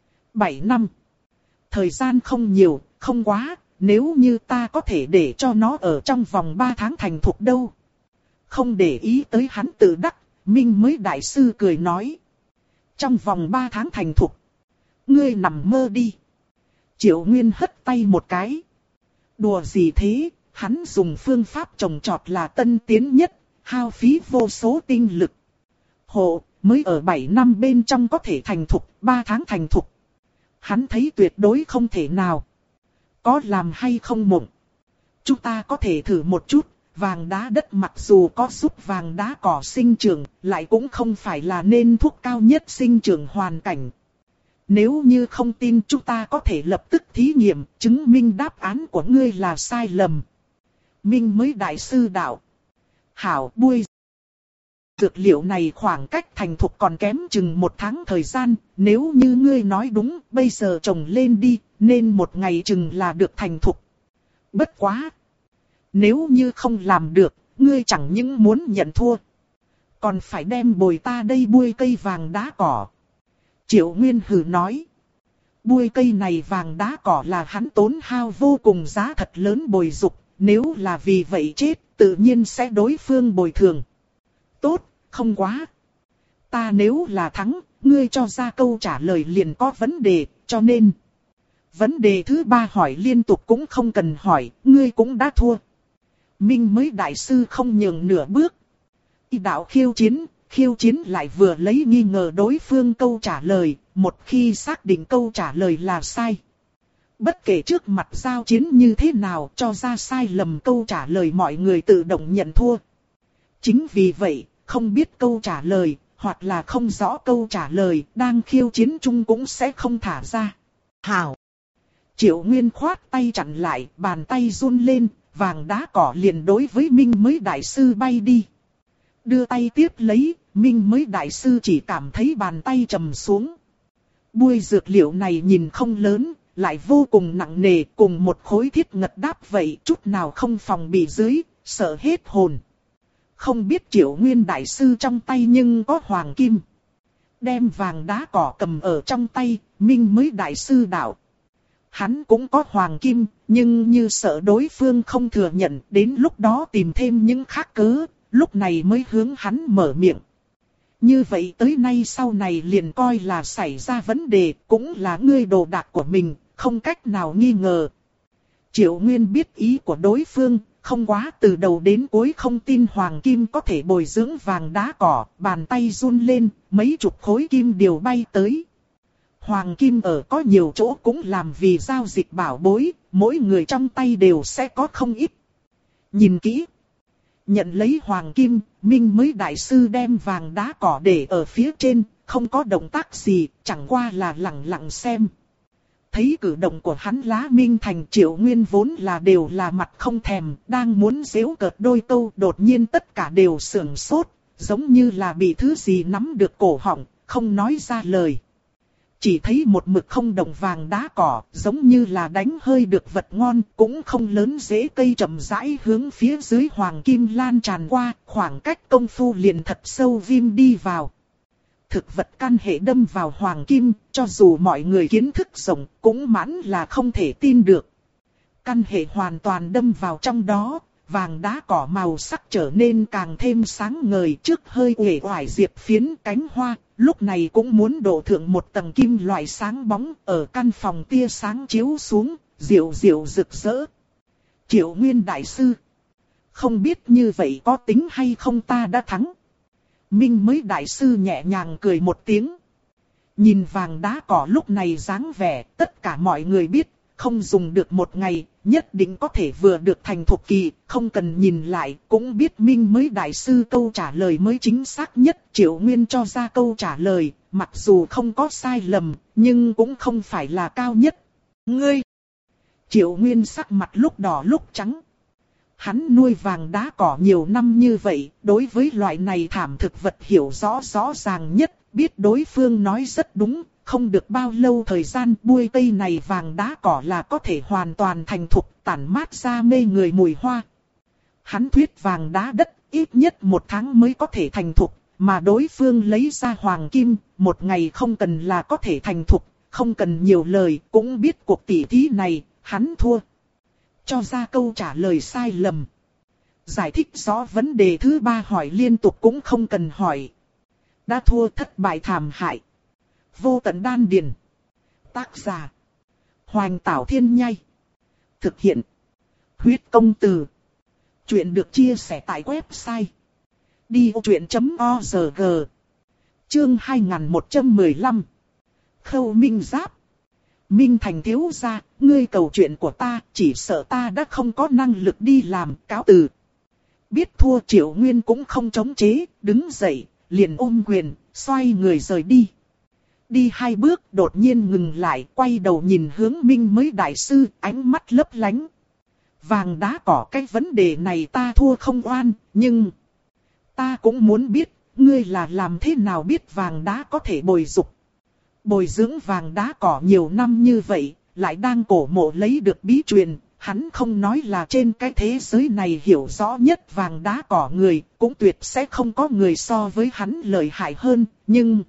bảy năm. Thời gian không nhiều, không quá, nếu như ta có thể để cho nó ở trong vòng ba tháng thành thục đâu. Không để ý tới hắn tự đắc, Minh mới đại sư cười nói. Trong vòng ba tháng thành thục. Ngươi nằm mơ đi. Triệu Nguyên hất tay một cái. Đùa gì thế, hắn dùng phương pháp trồng trọt là tân tiến nhất, hao phí vô số tinh lực. Hộ, mới ở bảy năm bên trong có thể thành thục, ba tháng thành thục. Hắn thấy tuyệt đối không thể nào. Có làm hay không mộng? Chúng ta có thể thử một chút, vàng đá đất mặc dù có giúp vàng đá cỏ sinh trưởng, lại cũng không phải là nên thuốc cao nhất sinh trưởng hoàn cảnh. Nếu như không tin chúng ta có thể lập tức thí nghiệm, chứng minh đáp án của ngươi là sai lầm. Minh mới đại sư đạo. Hảo buôi. Dược liệu này khoảng cách thành thục còn kém chừng một tháng thời gian, nếu như ngươi nói đúng, bây giờ trồng lên đi, nên một ngày chừng là được thành thục. Bất quá. Nếu như không làm được, ngươi chẳng những muốn nhận thua, còn phải đem bồi ta đây buôi cây vàng đá cỏ. Triệu Nguyên hừ nói. Buôi cây này vàng đá cỏ là hắn tốn hao vô cùng giá thật lớn bồi dục, nếu là vì vậy chết, tự nhiên sẽ đối phương bồi thường. Tốt, không quá. Ta nếu là thắng, ngươi cho ra câu trả lời liền có vấn đề, cho nên. Vấn đề thứ ba hỏi liên tục cũng không cần hỏi, ngươi cũng đã thua. Minh mới đại sư không nhường nửa bước. Y đạo khiêu chiến, khiêu chiến lại vừa lấy nghi ngờ đối phương câu trả lời, một khi xác định câu trả lời là sai. Bất kể trước mặt giao chiến như thế nào cho ra sai lầm câu trả lời mọi người tự động nhận thua. Chính vì vậy, không biết câu trả lời, hoặc là không rõ câu trả lời, đang khiêu chiến chung cũng sẽ không thả ra. Hảo! Triệu Nguyên khoát tay chặn lại, bàn tay run lên, vàng đá cỏ liền đối với Minh mới đại sư bay đi. Đưa tay tiếp lấy, Minh mới đại sư chỉ cảm thấy bàn tay trầm xuống. Buôi dược liệu này nhìn không lớn, lại vô cùng nặng nề, cùng một khối thiết ngật đáp vậy, chút nào không phòng bị dưới, sợ hết hồn. Không biết Triệu Nguyên đại sư trong tay nhưng có hoàng kim. Đem vàng đá cỏ cầm ở trong tay, Minh mới đại sư đạo. Hắn cũng có hoàng kim, nhưng như sợ đối phương không thừa nhận, đến lúc đó tìm thêm những khác cớ, lúc này mới hướng hắn mở miệng. Như vậy tới nay sau này liền coi là xảy ra vấn đề, cũng là ngươi đồ đạc của mình, không cách nào nghi ngờ. Triệu Nguyên biết ý của đối phương, không quá từ đầu đến cuối không tin hoàng kim có thể bồi dưỡng vàng đá cỏ, bàn tay run lên, mấy chục khối kim đều bay tới. Hoàng kim ở có nhiều chỗ cũng làm vì giao dịch bảo bối, mỗi người trong tay đều sẽ có không ít. Nhìn kỹ. Nhận lấy hoàng kim, Minh mới đại sư đem vàng đá cỏ để ở phía trên, không có động tác gì, chẳng qua là lặng lặng xem. Thấy cử động của hắn lá Minh Thành Triệu Nguyên vốn là đều là mặt không thèm, đang muốn giễu cợt đôi câu, đột nhiên tất cả đều sưởng sốt, giống như là bị thứ gì nắm được cổ họng, không nói ra lời. Chỉ thấy một mực không động vàng đá cỏ, giống như là đánh hơi được vật ngon, cũng không lớn dễ cây chậm rãi hướng phía dưới hoàng kim lan tràn qua, khoảng cách công phu liền thật sâu viêm đi vào. Thực vật căn hệ đâm vào hoàng kim, cho dù mọi người kiến thức rộng, cũng mãn là không thể tin được. Căn hệ hoàn toàn đâm vào trong đó, vàng đá cỏ màu sắc trở nên càng thêm sáng ngời, trước hơi uể oải diệp phiến cánh hoa. Lúc này cũng muốn đổ thượng một tầng kim loại sáng bóng, ở căn phòng tia sáng chiếu xuống, diệu diệu rực rỡ. Triệu Nguyên đại sư. Không biết như vậy có tính hay không ta đã thắng. Minh mới đại sư nhẹ nhàng cười một tiếng. Nhìn vàng đá cỏ lúc này dáng vẻ, tất cả mọi người biết, không dùng được một ngày, nhất định có thể vừa được thành thục kỳ, không cần nhìn lại, cũng biết Minh mới đại sư câu trả lời mới chính xác nhất. Triệu Nguyên cho ra câu trả lời, mặc dù không có sai lầm, nhưng cũng không phải là cao nhất. Ngươi! Triệu Nguyên sắc mặt lúc đỏ lúc trắng. Hắn nuôi vàng đá cỏ nhiều năm như vậy, đối với loại này thảm thực vật hiểu rõ rõ ràng nhất, biết đối phương nói rất đúng. Không được bao lâu thời gian buôi cây này vàng đá cỏ là có thể hoàn toàn thành thục, tản mát ra mê người mùi hoa. Hắn thuyết vàng đá đất ít nhất một tháng mới có thể thành thục, mà đối phương lấy ra hoàng kim, một ngày không cần là có thể thành thục, không cần nhiều lời, cũng biết cuộc tỉ thí này, hắn thua. Cho ra câu trả lời sai lầm. Giải thích rõ vấn đề thứ ba hỏi liên tục cũng không cần hỏi. Đã thua thất bại thảm hại. Vô tận đan điền. Tác giả. Hoành Tảo Thiên Nhai. Thực hiện. Huyết công từ. Chuyện được chia sẻ tại website. đi ô chuyện chấm org. Chương hai nghìn một trăm mười lăm. Khâu Minh Giáp. Minh Thành thiếu gia, ngươi cầu chuyện của ta, chỉ sợ ta đã không có năng lực đi làm, cáo từ. Biết thua Triệu Nguyên cũng không chống chế, đứng dậy, liền ôm quyền, xoay người rời đi. Đi hai bước đột nhiên ngừng lại, quay đầu nhìn hướng Minh mới đại sư, ánh mắt lấp lánh. Vàng đá cỏ cái vấn đề này ta thua không oan, nhưng ta cũng muốn biết, ngươi là làm thế nào biết vàng đá có thể bồi dục. Bồi dưỡng vàng đá cỏ nhiều năm như vậy, lại đang cổ mộ lấy được bí truyền, hắn không nói là trên cái thế giới này hiểu rõ nhất vàng đá cỏ người, cũng tuyệt sẽ không có người so với hắn lợi hại hơn, nhưng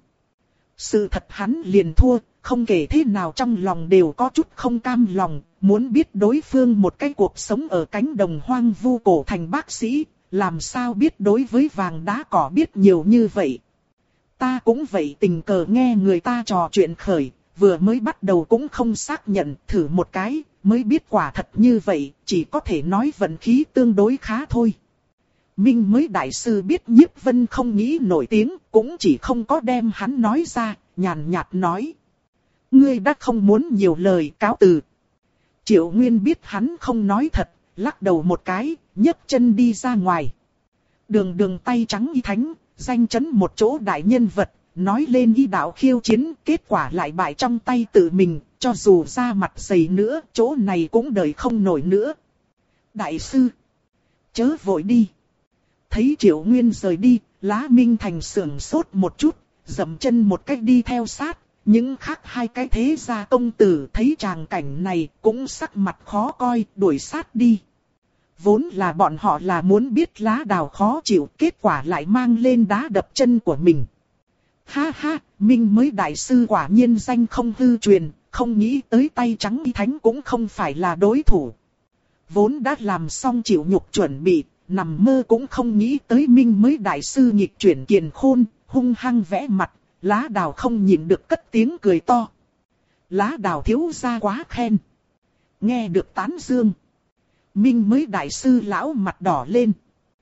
sự thật hắn liền thua, không kể thế nào trong lòng đều có chút không cam lòng, muốn biết đối phương một cái cuộc sống ở cánh đồng hoang vu cổ thành bác sĩ, làm sao biết đối với vàng đá cỏ biết nhiều như vậy. Ta cũng vậy, tình cờ nghe người ta trò chuyện khởi, vừa mới bắt đầu cũng không xác nhận, thử một cái, mới biết quả thật như vậy, chỉ có thể nói vận khí tương đối khá thôi. Minh mới đại sư biết Nhiếp Vân không nghĩ nổi tiếng, cũng chỉ không có đem hắn nói ra, nhàn nhạt nói. Ngươi đã không muốn nhiều lời, cáo từ. Triệu Nguyên biết hắn không nói thật, lắc đầu một cái, nhấc chân đi ra ngoài. Đường đường tay trắng y thánh, danh chấn một chỗ đại nhân vật, nói lên y đạo khiêu chiến, kết quả lại bại trong tay tự mình, cho dù ra mặt dày nữa, chỗ này cũng đợi không nổi nữa. Đại sư, chớ vội đi. Thấy Triệu Nguyên rời đi, Lá Minh Thành sưởng sốt một chút, dậm chân một cách đi theo sát. Những khác hai cái thế gia công tử thấy tràng cảnh này cũng sắc mặt khó coi, đuổi sát đi. Vốn là bọn họ là muốn biết Lá Đào khó chịu, kết quả lại mang lên đá đập chân của mình. Ha ha, Minh mới đại sư quả nhiên danh không hư truyền, không nghĩ tới tay trắng y thánh cũng không phải là đối thủ. Vốn đã làm xong chịu nhục chuẩn bị, nằm mơ cũng không nghĩ tới Minh mới đại sư nghịch chuyển kiền khôn, hung hăng vẽ mặt. Lá Đào không nhịn được cất tiếng cười to. Lá Đào thiếu gia quá khen. Nghe được tán dương, Minh mới đại sư lão mặt đỏ lên.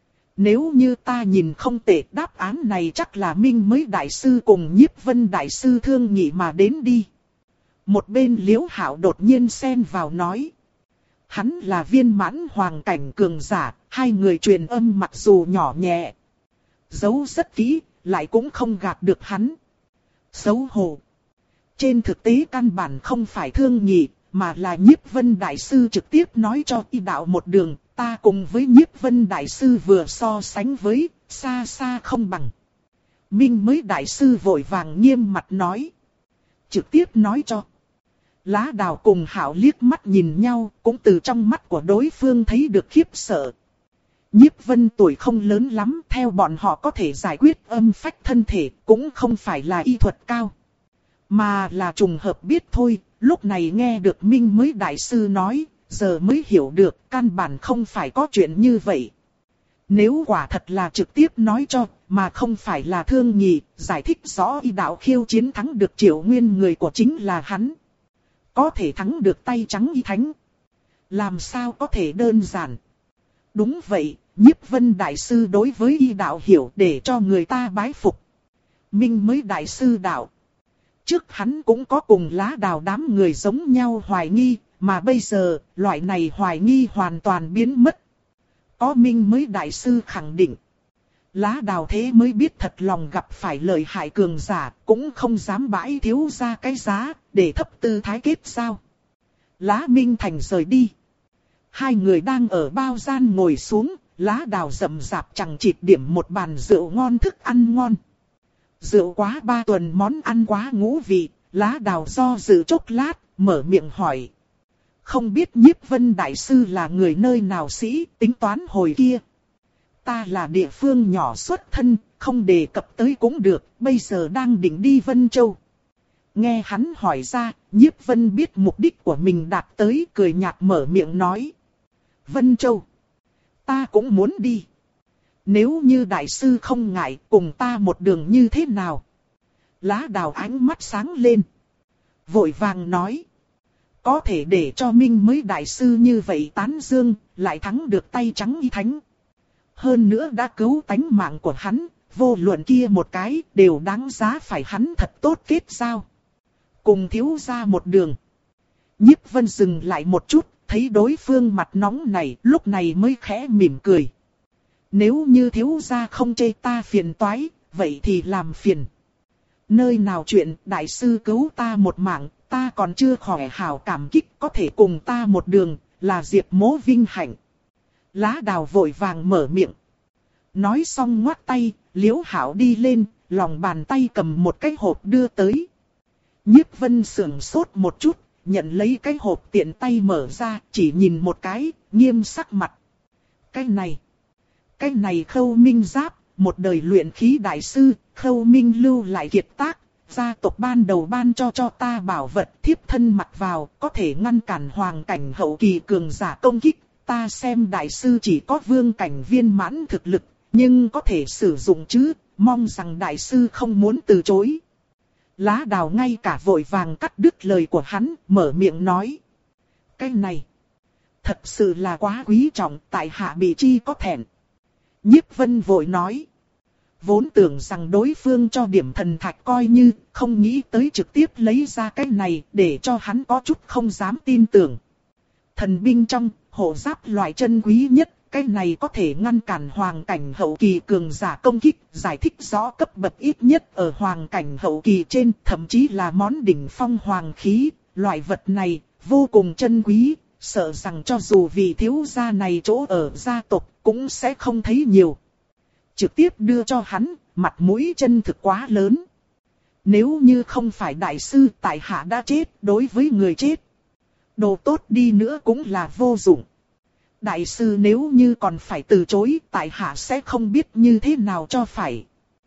Nếu như ta nhìn không tệ, đáp án này chắc là Minh mới đại sư cùng Nhiếp Vân đại sư thương nghị mà đến đi. Một bên Liễu Hạo đột nhiên xen vào nói. Hắn là viên mãn hoàng cảnh cường giả, hai người truyền âm mặc dù nhỏ nhẹ, giấu rất kỹ, lại cũng không gạt được hắn. Xấu hổ. Trên thực tế căn bản không phải thương nghị, mà là Nhiếp Vân đại sư trực tiếp nói cho y đạo một đường, ta cùng với Nhiếp Vân đại sư vừa so sánh với, xa xa không bằng. Minh mới đại sư vội vàng nghiêm mặt nói. Trực tiếp nói cho. Lá Đào cùng Hạo liếc mắt nhìn nhau, cũng từ trong mắt của đối phương thấy được khiếp sợ. Nhiếp Vân tuổi không lớn lắm, theo bọn họ có thể giải quyết âm phách thân thể, cũng không phải là y thuật cao, mà là trùng hợp biết thôi. Lúc này nghe được Minh mới đại sư nói, giờ mới hiểu được căn bản không phải có chuyện như vậy. Nếu quả thật là trực tiếp nói cho, mà không phải là thương nghị, giải thích rõ y đạo khiêu chiến thắng được Triệu Nguyên người của chính là hắn. Có thể thắng được tay trắng y thánh, làm sao có thể đơn giản. Đúng vậy, Nhiếp Vân đại sư đối với y đạo hiểu để cho người ta bái phục. Minh mới đại sư đạo. Trước hắn cũng có cùng Lá Đào đám người giống nhau hoài nghi, mà bây giờ, loại này hoài nghi hoàn toàn biến mất. Có Minh mới đại sư khẳng định. Lá Đào thế mới biết thật lòng gặp phải lợi hại cường giả, cũng không dám bãi thiếu ra cái giá, để thấp tư thái kết giao. Lá Minh Thành rời đi. Hai người đang ở bao gian ngồi xuống, Lá Đào rậm rạp chẳng chịt điểm một bàn rượu ngon thức ăn ngon. Rượu quá ba tuần món ăn quá ngũ vị, Lá Đào do dự chốc lát, mở miệng hỏi. Không biết Nhiếp Vân đại sư là người nơi nào sĩ, tính toán hồi kia. Ta là địa phương nhỏ xuất thân, không đề cập tới cũng được, bây giờ đang định đi Vân Châu. Nghe hắn hỏi ra, Nhiếp Vân biết mục đích của mình đạt tới, cười nhạt mở miệng nói. Vân Châu, ta cũng muốn đi. Nếu như đại sư không ngại, cùng ta một đường như thế nào? Lá Đào ánh mắt sáng lên, vội vàng nói. Có thể để cho Minh mới đại sư như vậy tán dương, lại thắng được tay trắng y thánh. Hơn nữa đã cứu tánh mạng của hắn, vô luận kia một cái đều đáng giá phải hắn thật tốt kết giao. Cùng thiếu gia một đường. Nhiếp Vân dừng lại một chút, thấy đối phương mặt nóng này, lúc này mới khẽ mỉm cười. Nếu như thiếu gia không chê ta phiền toái, vậy thì làm phiền. Nơi nào chuyện đại sư cứu ta một mạng, ta còn chưa khỏe hảo cảm kích, có thể cùng ta một đường, là Diệp Mỗ vinh hạnh. Lá Đào vội vàng mở miệng. Nói xong ngoắt tay, Liễu Hảo đi lên, lòng bàn tay cầm một cái hộp đưa tới. Nhiếp Vân sững sốt một chút, nhận lấy cái hộp tiện tay mở ra, chỉ nhìn một cái, nghiêm sắc mặt. Cái này, cái này Khâu Minh Giáp, một đời luyện khí đại sư, Khâu Minh lưu lại kiệt tác, gia tộc ban đầu ban cho cho ta bảo vật thiếp thân mặc vào, có thể ngăn cản hoàng cảnh hậu kỳ cường giả công kích. Ta xem đại sư chỉ có vương cảnh viên mãn thực lực, nhưng có thể sử dụng chứ, mong rằng đại sư không muốn từ chối. Lá Đào ngay cả vội vàng cắt đứt lời của hắn, mở miệng nói. Cái này, thật sự là quá quý trọng, tại hạ bị chi có thẹn. Nhiếp Vân vội nói. Vốn tưởng rằng đối phương cho điểm thần thạch coi như, không nghĩ tới trực tiếp lấy ra cái này, để cho hắn có chút không dám tin tưởng. Thần binh trong, hộ giáp loại chân quý nhất, cái này có thể ngăn cản hoàng cảnh hậu kỳ cường giả công kích, giải thích rõ cấp bậc ít nhất ở hoàng cảnh hậu kỳ trên, thậm chí là món đỉnh phong hoàng khí, loại vật này, vô cùng chân quý, sợ rằng cho dù vị thiếu gia này chỗ ở gia tộc, cũng sẽ không thấy nhiều. Trực tiếp đưa cho hắn, mặt mũi chân thực quá lớn. Nếu như không phải đại sư tại hạ đã chết, đối với người chết, đồ tốt đi nữa cũng là vô dụng. Đại sư nếu như còn phải từ chối, tại hạ sẽ không biết như thế nào cho phải.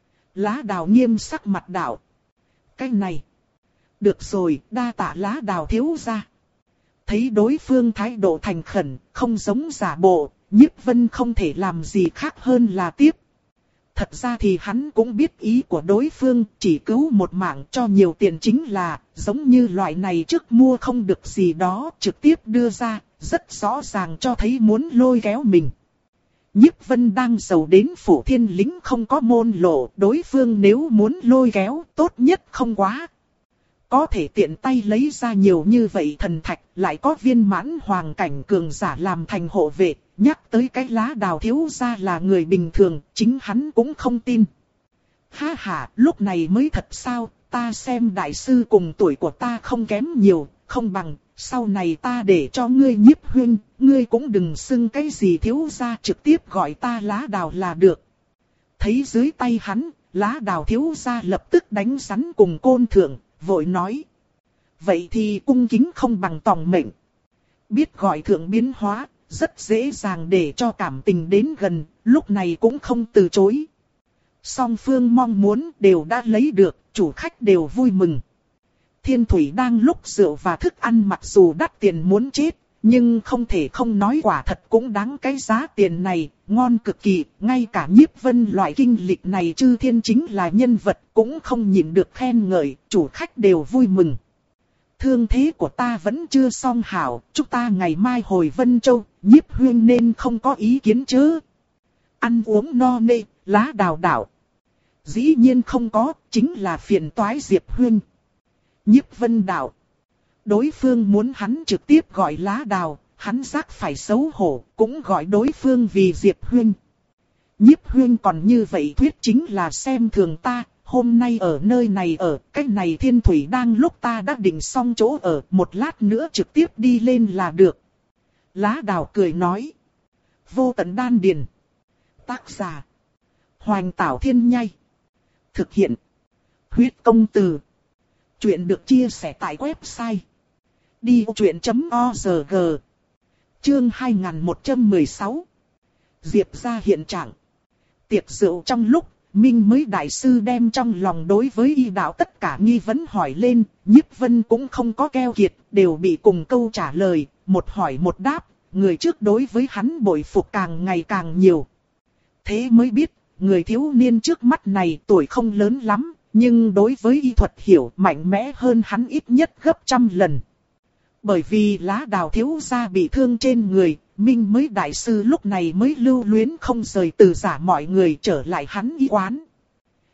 Lá Đào nghiêm sắc mặt đạo. Cái này. Được rồi, đa tạ Lá Đào thiếu gia. Thấy đối phương thái độ thành khẩn, không giống giả bộ, Nhiếp Vân không thể làm gì khác hơn là tiếp. Thật ra thì hắn cũng biết ý của đối phương, chỉ cứu một mạng cho nhiều tiền chính là, giống như loại này trước mua không được gì đó, trực tiếp đưa ra, rất rõ ràng cho thấy muốn lôi kéo mình. Nhiếp Vân đang giàu đến Phủ Thiên Lĩnh không có môn lộ, đối phương nếu muốn lôi kéo, tốt nhất không quá. Có thể tiện tay lấy ra nhiều như vậy thần thạch, lại có viên mãn hoàng cảnh cường giả làm thành hộ vệ, nhắc tới cái Lá Đào thiếu gia là người bình thường, chính hắn cũng không tin. Ha ha, lúc này mới thật sao, ta xem đại sư cùng tuổi của ta không kém nhiều, không bằng, sau này ta để cho ngươi Nhiếp huynh, ngươi cũng đừng xưng cái gì thiếu gia, trực tiếp gọi ta Lá Đào là được. Thấy dưới tay hắn, Lá Đào thiếu gia lập tức đánh rắn cùng côn thượng, vội nói. Vậy thì cung kính không bằng tòng mệnh. Biết gọi thượng biến hóa, rất dễ dàng để cho cảm tình đến gần, lúc này cũng không từ chối. Song phương mong muốn đều đã lấy được, chủ khách đều vui mừng. Thiên Thủy đang lúc rượu và thức ăn mặc dù đắt tiền muốn chết, nhưng không thể không nói quả thật cũng đáng cái giá tiền này, ngon cực kỳ, ngay cả Nhiếp Vân loại kinh lịch này chư thiên chính là nhân vật cũng không nhịn được khen ngợi, chủ khách đều vui mừng. Thương thế của ta vẫn chưa xong hảo, chúng ta ngày mai hồi Vân Châu, Nhiếp huynh nên không có ý kiến chứ. Ăn uống no nê, Lá Đào đạo. Dĩ nhiên không có, chính là phiền toái Diệp huynh. Nhiếp Vân đạo. Đối phương muốn hắn trực tiếp gọi Lá Đào, hắn giác phải xấu hổ, cũng gọi đối phương vì Diệp huynh. Nhiếp huynh còn như vậy thuyết chính là xem thường ta, hôm nay ở nơi này ở, cách này Thiên Thủy đang lúc ta đã định xong chỗ ở, một lát nữa trực tiếp đi lên là được. Lá Đào cười nói. Vô Tận Đan Điền. Tác giả. Hoành Tảo Thiên Nhai. Thực hiện. Huyết Công Từ. Chuyện được chia sẻ tại website đi ô chuyện chấm org. Chương hai nghìn một trăm mười sáu. Diệp gia hiện trạng. Tiệc rượu trong lúc, Minh mới đại sư đem trong lòng đối với y đạo tất cả nghi vấn hỏi lên, Nhiếp Vân cũng không có keo kiệt, đều bị cùng câu trả lời, một hỏi một đáp, người trước đối với hắn bội phục càng ngày càng nhiều. Thế mới biết, người thiếu niên trước mắt này tuổi không lớn lắm, nhưng đối với y thuật hiểu mạnh mẽ hơn hắn ít nhất gấp trăm lần. Bởi vì Lá Đào thiếu gia bị thương trên người, Minh mới đại sư lúc này mới lưu luyến không rời từ giả mọi người trở lại hắn y quán,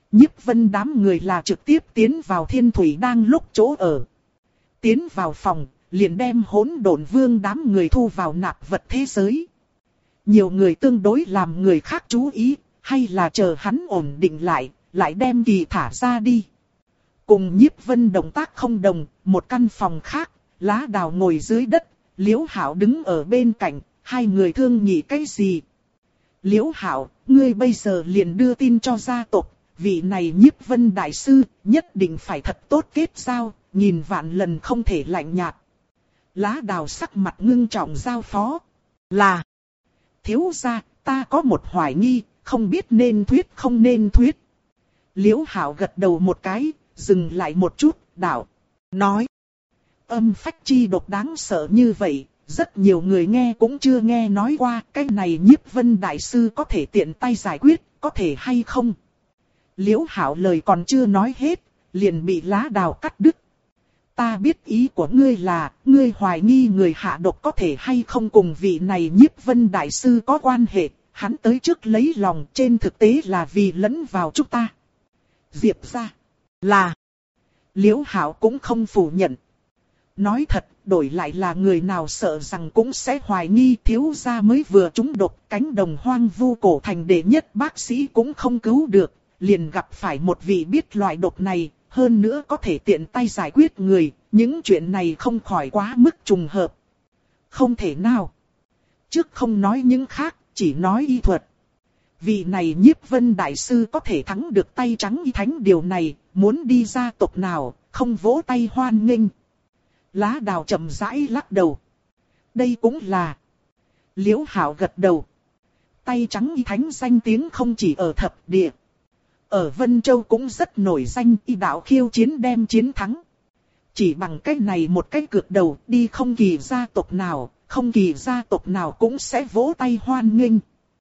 Nhiếp Vân đám người là trực tiếp tiến vào Thiên Thủy đang lúc chỗ ở. Tiến vào phòng, liền đem Hỗn Độn Vương đám người thu vào nạp vật thế giới. Nhiều người tương đối làm người khác chú ý, hay là chờ hắn ổn định lại, lại đem Kỳ thả ra đi. Cùng Nhiếp Vân động tác không đồng, một căn phòng khác, Lá Đào ngồi dưới đất, Liễu Hạo đứng ở bên cạnh, hai người thương nghị cái gì. Liễu Hạo, ngươi bây giờ liền đưa tin cho gia tộc, vị này Nhiếp Vân đại sư, nhất định phải thật tốt kết giao, nghìn vạn lần không thể lạnh nhạt. Lá Đào sắc mặt ngưng trọng giao phó. Là, thiếu gia, ta có một hoài nghi, không biết nên thuyết không nên thuyết. Liễu Hạo gật đầu một cái, dừng lại một chút, đạo, nói. Âm phách chi độc đáng sợ như vậy, rất nhiều người nghe cũng chưa nghe nói qua, cái này Nhiếp Vân đại sư có thể tiện tay giải quyết, có thể hay không? Liễu Hạo lời còn chưa nói hết, liền bị Lá Đào cắt đứt. Ta biết ý của ngươi là, ngươi hoài nghi người hạ độc có thể hay không cùng vị này Nhiếp Vân đại sư có quan hệ, hắn tới trước lấy lòng, trên thực tế là vì lẫn vào chúng ta. Diệp gia là, Liễu Hạo cũng không phủ nhận. Nói thật, đổi lại là người nào sợ rằng cũng sẽ hoài nghi thiếu gia mới vừa trúng độc, cánh đồng hoang vu cổ thành đệ nhất bác sĩ cũng không cứu được, liền gặp phải một vị biết loại độc này, hơn nữa có thể tiện tay giải quyết người, những chuyện này không khỏi quá mức trùng hợp. Không thể nào. Trước không nói những khác, chỉ nói y thuật. Vị này Nhiếp Vân đại sư có thể thắng được tay trắng y thánh điều này, muốn đi gia tộc nào, không vỗ tay hoan nghênh. Lá Đào chậm rãi lắc đầu. Đây cũng là. Liễu Hạo gật đầu. Tay trắng y thánh danh tiếng không chỉ ở thập địa. Ở Vân Châu cũng rất nổi danh, y đạo khiêu chiến đem chiến thắng. Chỉ bằng cái này một cái cược đầu, đi không kỳ gia tộc nào, không kỳ gia tộc nào cũng sẽ vỗ tay hoan nghênh.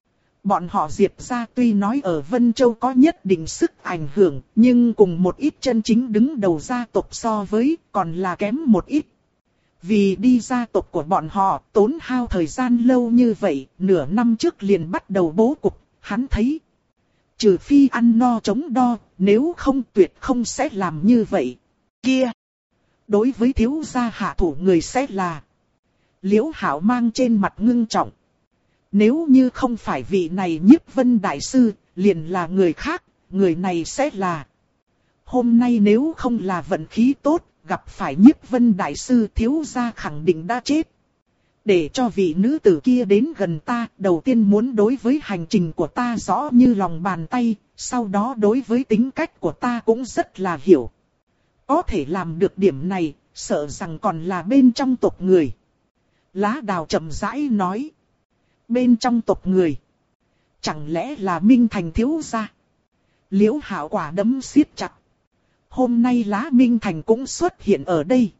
Bọn họ Diệp gia tuy nói ở Vân Châu có nhất định sức ảnh hưởng, nhưng cùng một ít chân chính đứng đầu gia tộc so với, còn là kém một ít. Vì đi gia tộc của bọn họ, tốn hao thời gian lâu như vậy, nửa năm trước liền bắt đầu bố cục, hắn thấy. Trừ phi ăn no chống đo, nếu không tuyệt không sẽ làm như vậy. Kia! Đối với thiếu gia hạ thủ người sẽ là. Liễu Hạo mang trên mặt ngưng trọng. Nếu như không phải vị này Nhiếp Vân đại sư, liền là người khác, người này sẽ là. Hôm nay nếu không là vận khí tốt, gặp phải Nhiếp Vân đại sư thiếu gia khẳng định đã chết. Để cho vị nữ tử kia đến gần ta, đầu tiên muốn đối với hành trình của ta rõ như lòng bàn tay, sau đó đối với tính cách của ta cũng rất là hiểu. Có thể làm được điểm này, sợ rằng còn là bên trong tộc người. Lá Đào chậm rãi nói. Bên trong tộc người. Chẳng lẽ là Minh Thành thiếu gia? Liễu Hạo quả đấm siết chặt. Hôm nay Lá Minh Thành cũng xuất hiện ở đây.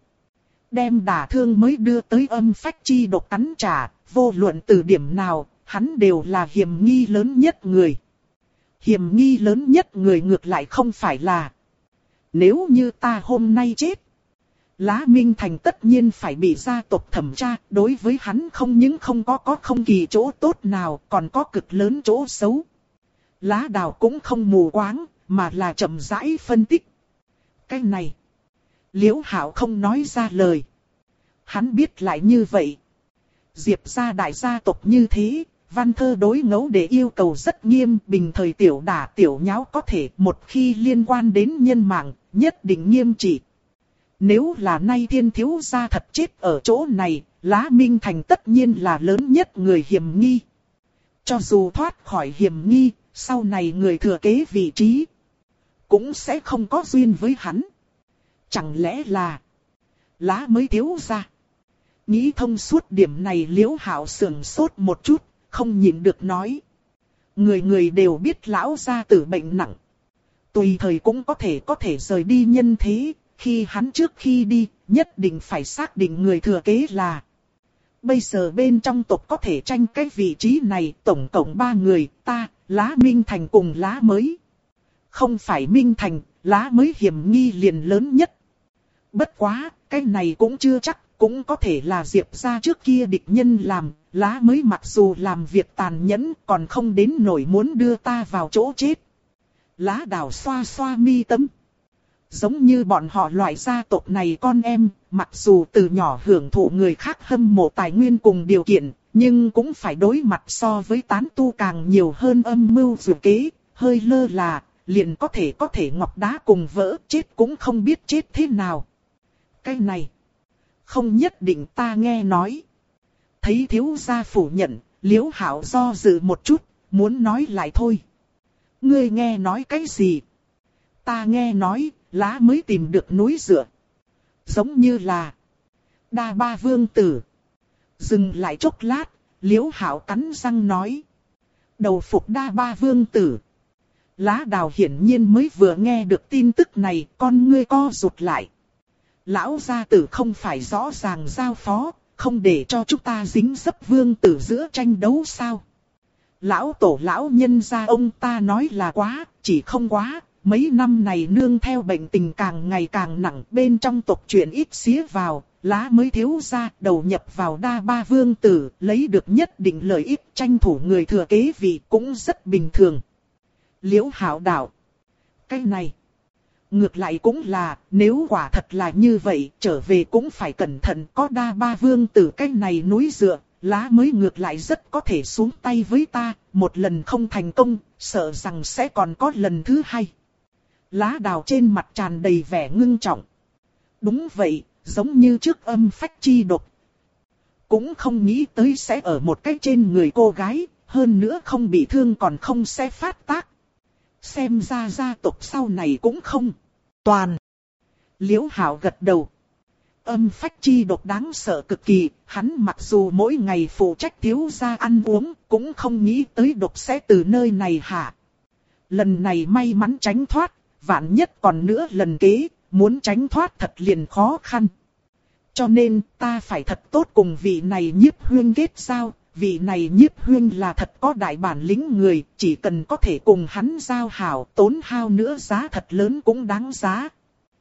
Đem đả thương mới đưa tới âm phách chi độc cắn trả, vô luận từ điểm nào, hắn đều là hiểm nghi lớn nhất người. Hiểm nghi lớn nhất người ngược lại không phải là. Nếu như ta hôm nay chết, Lá Minh Thành tất nhiên phải bị gia tộc thẩm tra, đối với hắn không những không có có không kỳ chỗ tốt nào, còn có cực lớn chỗ xấu. Lá Đào cũng không mù quáng, mà là chậm rãi phân tích. Cái này, Liễu Hạo không nói ra lời. Hắn biết lại như vậy. Diệp gia đại gia tộc như thế, văn thơ đối ngẫu để yêu cầu rất nghiêm, bình thời tiểu đả tiểu nháo có thể, một khi liên quan đến nhân mạng, nhất định nghiêm trị. Nếu là nay Thiên thiếu gia thật chết ở chỗ này, Lá Minh Thành tất nhiên là lớn nhất người hiểm nghi. Cho dù thoát khỏi hiểm nghi, sau này người thừa kế vị trí cũng sẽ không có duyên với hắn. Chẳng lẽ là Lá mới thiếu gia? Nghĩ thông suốt điểm này, Liễu Hạo sườn sốt một chút, không nhịn được nói. Người người đều biết lão gia tử bệnh nặng, tùy thời cũng có thể có thể rời đi nhân thế. Khi hắn trước khi đi, nhất định phải xác định người thừa kế là. Bây giờ bên trong tộc có thể tranh cái vị trí này, tổng cộng ba người, ta, Lá Minh Thành cùng Lá mới. Không phải Minh Thành, Lá mới hiểm nghi liền lớn nhất. Bất quá, cái này cũng chưa chắc, cũng có thể là Diệp gia trước kia địch nhân làm, Lá mới mặc dù làm việc tàn nhẫn còn không đến nổi muốn đưa ta vào chỗ chết. Lá đào xoa xoa mi tâm. Giống như bọn họ loại gia tộc này con em, mặc dù từ nhỏ hưởng thụ người khác hâm mộ tài nguyên cùng điều kiện, nhưng cũng phải đối mặt so với tán tu càng nhiều hơn âm mưu dự kế, hơi lơ là, liền có thể có thể ngọc đá cùng vỡ, chết cũng không biết chết thế nào. Cái này, không nhất định ta nghe nói. Thấy thiếu gia phủ nhận, Liễu Hạo do dự một chút, muốn nói lại thôi. Ngươi nghe nói cái gì? Ta nghe nói, lá mới tìm được núi dựa. Giống như là Đa Ba Vương Tử. Dừng lại chốc lát, Liễu Hạo cắn răng nói. Đầu phục Đa Ba Vương Tử. Lá đào hiển nhiên mới vừa nghe được tin tức này, con ngươi co rụt lại. Lão gia tử không phải rõ ràng giao phó, không để cho chúng ta dính dấp vương tử giữa tranh đấu sao? Lão tổ lão nhân gia ông ta nói là quá, chỉ không quá, mấy năm này nương theo bệnh tình càng ngày càng nặng, bên trong tộc chuyện ít xía vào, lá mới thiếu ra, đầu nhập vào Đa Ba Vương Tử, lấy được nhất định lợi ích, tranh thủ người thừa kế vị cũng rất bình thường. Liễu Hạo đạo. Cái này. Ngược lại cũng là, nếu quả thật là như vậy, trở về cũng phải cẩn thận, có Đa Ba Vương Tử cái này núi dựa, lá mới ngược lại rất có thể xuống tay với ta, một lần không thành công, sợ rằng sẽ còn có lần thứ hai. Lá đào trên mặt tràn đầy vẻ ngưng trọng. Đúng vậy, giống như trước âm phách chi độc. Cũng không nghĩ tới sẽ ở một cái trên người cô gái, hơn nữa không bị thương còn không sẽ phát tác. Xem ra gia tộc sau này cũng không toàn. Liễu Hạo gật đầu. Âm phách chi độc đáng sợ cực kỳ, hắn mặc dù mỗi ngày phụ trách thiếu gia ăn uống, cũng không nghĩ tới độc sẽ từ nơi này hạ. Lần này may mắn tránh thoát, vạn nhất còn nữa lần kế, muốn tránh thoát thật liền khó khăn. Cho nên ta phải thật tốt cùng vị này Nhiếp Huyên kết giao, vị này Nhiếp Huyên là thật có đại bản lĩnh người, chỉ cần có thể cùng hắn giao hảo, tốn hao nữa giá thật lớn cũng đáng giá.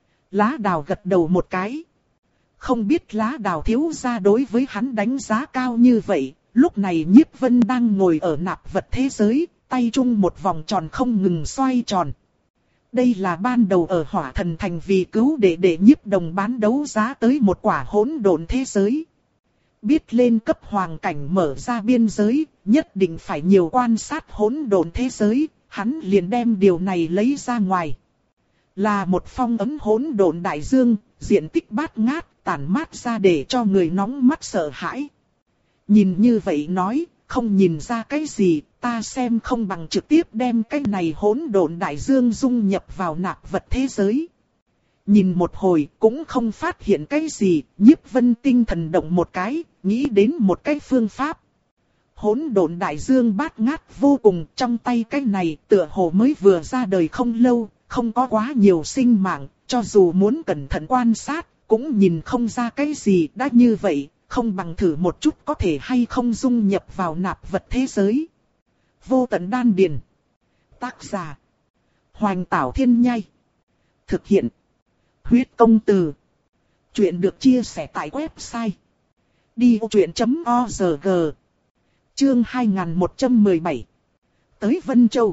Lá đào gật đầu một cái. Không biết lá đào thiếu gia đối với hắn đánh giá cao như vậy, lúc này Nhiếp Vân đang ngồi ở nạp vật thế giới, tay chung một vòng tròn không ngừng xoay tròn. Đây là ban đầu ở Hỏa Thần Thành vì cứu đệ đệ Nhiếp Đồng bán đấu giá tới một quả hỗn độn thế giới. Biết lên cấp hoàng cảnh mở ra biên giới, nhất định phải nhiều quan sát hỗn độn thế giới, hắn liền đem điều này lấy ra ngoài. Là một phong ấn hỗn độn đại dương, diện tích bát ngát, tản mát ra để cho người nóng mắt sợ hãi. Nhìn như vậy nói, không nhìn ra cái gì, ta xem không bằng trực tiếp đem cái này hỗn độn đại dương dung nhập vào nạp vật thế giới. Nhìn một hồi cũng không phát hiện cái gì, Nhiếp Vân tinh thần động một cái, nghĩ đến một cái phương pháp. Hỗn độn đại dương bát ngát vô cùng, trong tay cái này tựa hồ mới vừa ra đời không lâu, không có quá nhiều sinh mạng, cho dù muốn cẩn thận quan sát, cũng nhìn không ra cái gì. Đã như vậy, không bằng thử một chút có thể hay không dung nhập vào nạp vật thế giới. Vô tận đan điền. Tác giả Hoành Tảo Thiên Nhai. Thực hiện Huyết Công Từ. Chuyện được chia sẻ tại website đi ô chuyện chấm org. Chương hai nghìn một trăm mười bảy. Tới Vân Châu.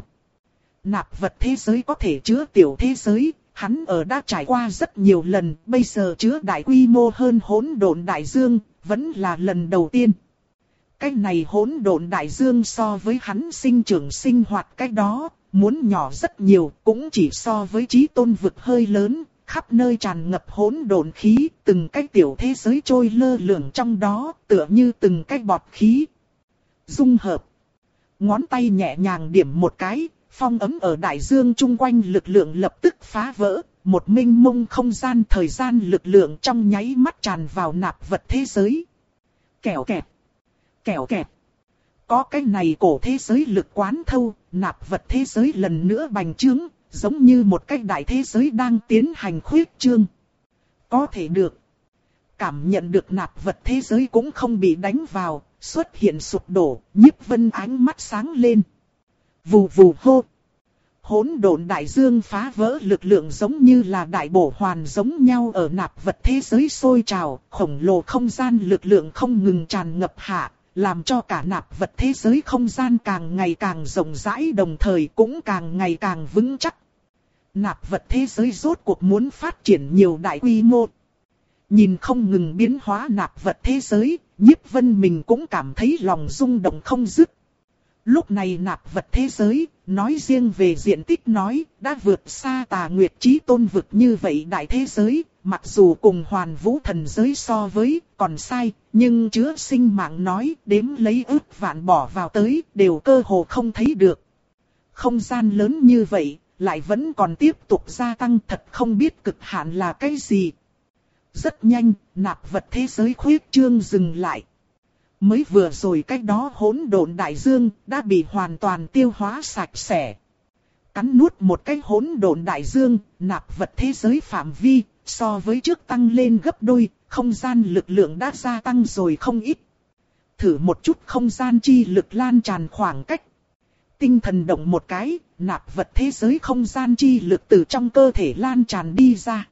Nạp vật thế giới có thể chứa tiểu thế giới, hắn ở đã trải qua rất nhiều lần, bây giờ chứa đại quy mô hơn hỗn độn đại dương, vẫn là lần đầu tiên. Cái này hỗn độn đại dương so với hắn sinh trưởng sinh hoạt cái đó, muốn nhỏ rất nhiều, cũng chỉ so với Chí Tôn vực hơi lớn, khắp nơi tràn ngập hỗn độn khí, từng cái tiểu thế giới trôi lơ lửng trong đó, tựa như từng cái bọt khí. Dung hợp. Ngón tay nhẹ nhàng điểm một cái, phong ấm ở đại dương chung quanh lực lượng lập tức phá vỡ, một mênh mông không gian thời gian lực lượng trong nháy mắt tràn vào nạp vật thế giới. Kẻo kẹt. Kẻo kẹt. Có cái này cổ thế giới lực quán thâu, nạp vật thế giới lần nữa bành trướng, giống như một cái đại thế giới đang tiến hành khuyết trương. Có thể được. Cảm nhận được nạp vật thế giới cũng không bị đánh vào, xuất hiện sụp đổ, Nhiếp Vân ánh mắt sáng lên. Vù vù hô. Hỗn độn đại dương phá vỡ lực lượng giống như là đại bổ hoàn giống nhau ở nạp vật thế giới sôi trào, khổng lồ không gian lực lượng không ngừng tràn ngập hạ, làm cho cả nạp vật thế giới không gian càng ngày càng rộng rãi, đồng thời cũng càng ngày càng vững chắc. Nạp vật thế giới rốt cuộc muốn phát triển nhiều đại quy mô. Nhìn không ngừng biến hóa nạp vật thế giới, Nhiếp Vân mình cũng cảm thấy lòng rung động không dứt. Lúc này nạp vật thế giới, nói riêng về diện tích nói, đã vượt xa Tà Nguyệt Chí Tôn vực như vậy đại thế giới, mặc dù cùng Hoàn Vũ thần giới so với, còn sai, nhưng chứa sinh mạng nói, đếm lấy ước vạn bỏ vào tới, đều cơ hồ không thấy được. Không gian lớn như vậy, lại vẫn còn tiếp tục gia tăng, thật không biết cực hạn là cái gì. Rất nhanh, nạp vật thế giới khuyết trương dừng lại. Mới vừa rồi cách đó hỗn độn đại dương đã bị hoàn toàn tiêu hóa sạch sẽ. Cắn nuốt một cái hỗn độn đại dương, nạp vật thế giới phạm vi, so với trước tăng lên gấp đôi, không gian lực lượng đã gia tăng rồi không ít. Thử một chút không gian chi lực lan tràn khoảng cách. Tinh thần động một cái, nạp vật thế giới không gian chi lực từ trong cơ thể lan tràn đi ra.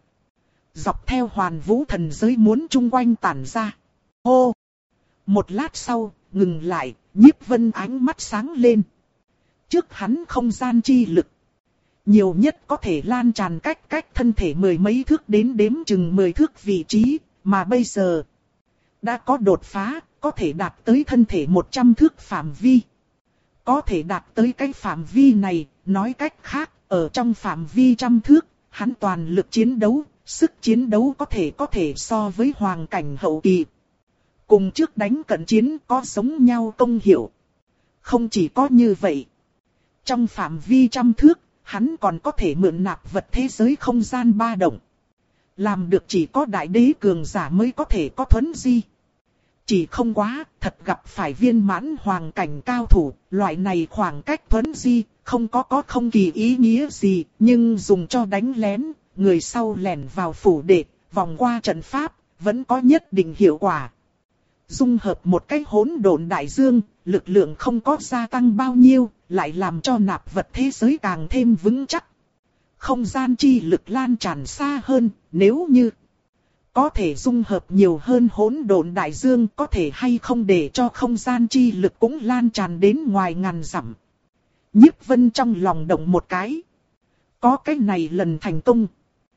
Dọc theo Hoàn Vũ thần giới muốn chung quanh tản ra. Hô! Một lát sau, ngừng lại, Nhiếp Vân ánh mắt sáng lên. Trước hắn không gian chi lực. Nhiều nhất có thể lan tràn cách cách thân thể mười mấy thước đến đếm chừng mười thước vị trí, mà bây giờ đã có đột phá, có thể đạt tới thân thể một trăm thước phạm vi. Có thể đạt tới cái phạm vi này, nói cách khác, ở trong phạm vi trăm thước, hắn toàn lực chiến đấu, sức chiến đấu có thể có thể so với hoàng cảnh hậu kỳ. Cùng trước đánh cận chiến có giống nhau công hiệu. Không chỉ có như vậy. Trong phạm vi trăm thước, hắn còn có thể mượn nạp vật thế giới không gian ba động. Làm được chỉ có đại đế cường giả mới có thể có thuấn di. Chỉ không quá, thật gặp phải viên mãn hoàng cảnh cao thủ, loại này khoảng cách thuấn di, không có có không kỳ ý nghĩa gì, nhưng dùng cho đánh lén, người sau lẻn vào phủ đệ, vòng qua trận pháp, vẫn có nhất định hiệu quả. Dung hợp một cái hỗn độn đại dương, lực lượng không có gia tăng bao nhiêu, lại làm cho nạp vật thế giới càng thêm vững chắc. Không gian chi lực lan tràn xa hơn, nếu như có thể dung hợp nhiều hơn hỗn độn đại dương, có thể hay không để cho không gian chi lực cũng lan tràn đến ngoài ngàn dặm. Nhiếp Vân trong lòng động một cái. Có cái này lần thành công.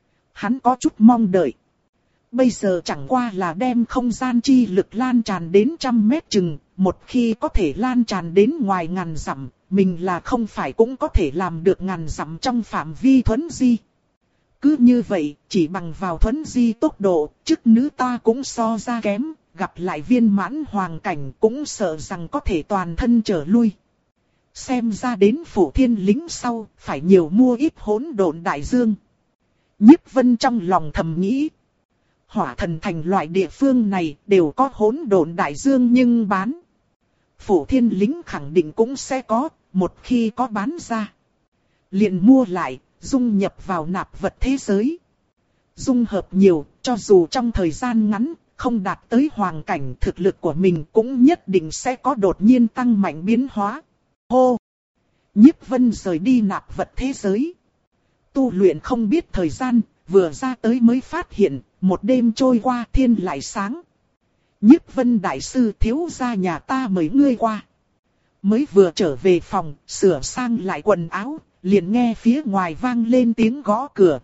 Hắn có chút mong đợi. Bây giờ chẳng qua là đem không gian chi lực lan tràn đến trăm mét chừng, một khi có thể lan tràn đến ngoài ngàn dặm, mình là không phải cũng có thể làm được ngàn dặm trong phạm vi thuấn di. Cứ như vậy, chỉ bằng vào thuấn di tốc độ, chức nữ ta cũng so ra kém, gặp lại viên mãn hoàng cảnh cũng sợ rằng có thể toàn thân trở lui. Xem ra đến phủ thiên lính sau, phải nhiều mua ít hỗn độn đại dương. Nhiếp Vân trong lòng thầm nghĩ. Hỏa thần thành loại địa phương này đều có hỗn độn đại dương nhưng bán. Phủ thiên lính khẳng định cũng sẽ có, một khi có bán ra. Liền mua lại, dung nhập vào nạp vật thế giới. Dung hợp nhiều, cho dù trong thời gian ngắn, không đạt tới hoàng cảnh, thực lực của mình cũng nhất định sẽ có đột nhiên tăng mạnh biến hóa. Hô! Nhiếp Vân rời đi nạp vật thế giới. Tu luyện không biết thời gian, vừa ra tới mới phát hiện, một đêm trôi qua thiên lại sáng. Nhiếp Vân đại sư thiếu gia nhà ta mời ngươi qua. Mới vừa trở về phòng, sửa sang lại quần áo, liền nghe phía ngoài vang lên tiếng gõ cửa.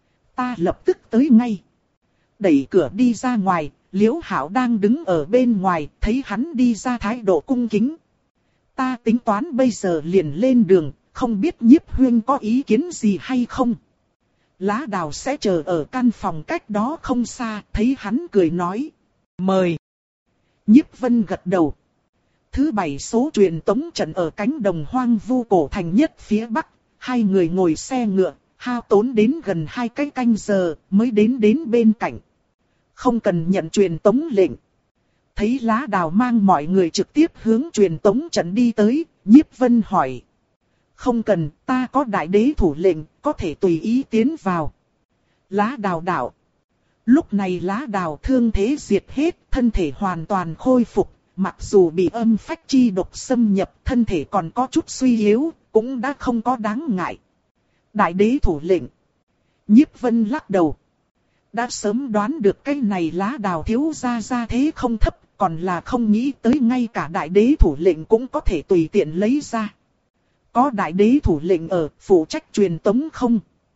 Ta lập tức tới ngay. Đẩy cửa đi ra ngoài, Liễu Hạo đang đứng ở bên ngoài, thấy hắn đi ra thái độ cung kính. Ta tính toán bây giờ liền lên đường, không biết Nhiếp huynh có ý kiến gì hay không. Lá Đào sẽ chờ ở căn phòng cách đó không xa, thấy hắn cười nói. Mời. Nhiếp Vân gật đầu. Thứ bảy số truyền tống trận ở cánh đồng hoang vu cổ thành nhất phía bắc, hai người ngồi xe ngựa, hao tốn đến gần hai cái canh giờ mới đến đến bên cạnh. Không cần nhận truyền tống lệnh. Thấy Lá Đào mang mọi người trực tiếp hướng truyền tống trận đi tới, Nhiếp Vân hỏi. Không cần, ta có đại đế thủ lệnh, có thể tùy ý tiến vào. Lá Đào đạo. Lúc này Lá Đào thương thế diệt hết, thân thể hoàn toàn khôi phục, mặc dù bị âm phách chi độc xâm nhập, thân thể còn có chút suy yếu, cũng đã không có đáng ngại. Đại đế thủ lệnh. Nhiếp Vân lắc đầu. Đã sớm đoán được cái này Lá Đào thiếu gia gia thế không thấp, còn là không nghĩ tới ngay cả đại đế thủ lệnh cũng có thể tùy tiện lấy ra. Có đại đế thủ lệnh ở, phụ trách truyền tống không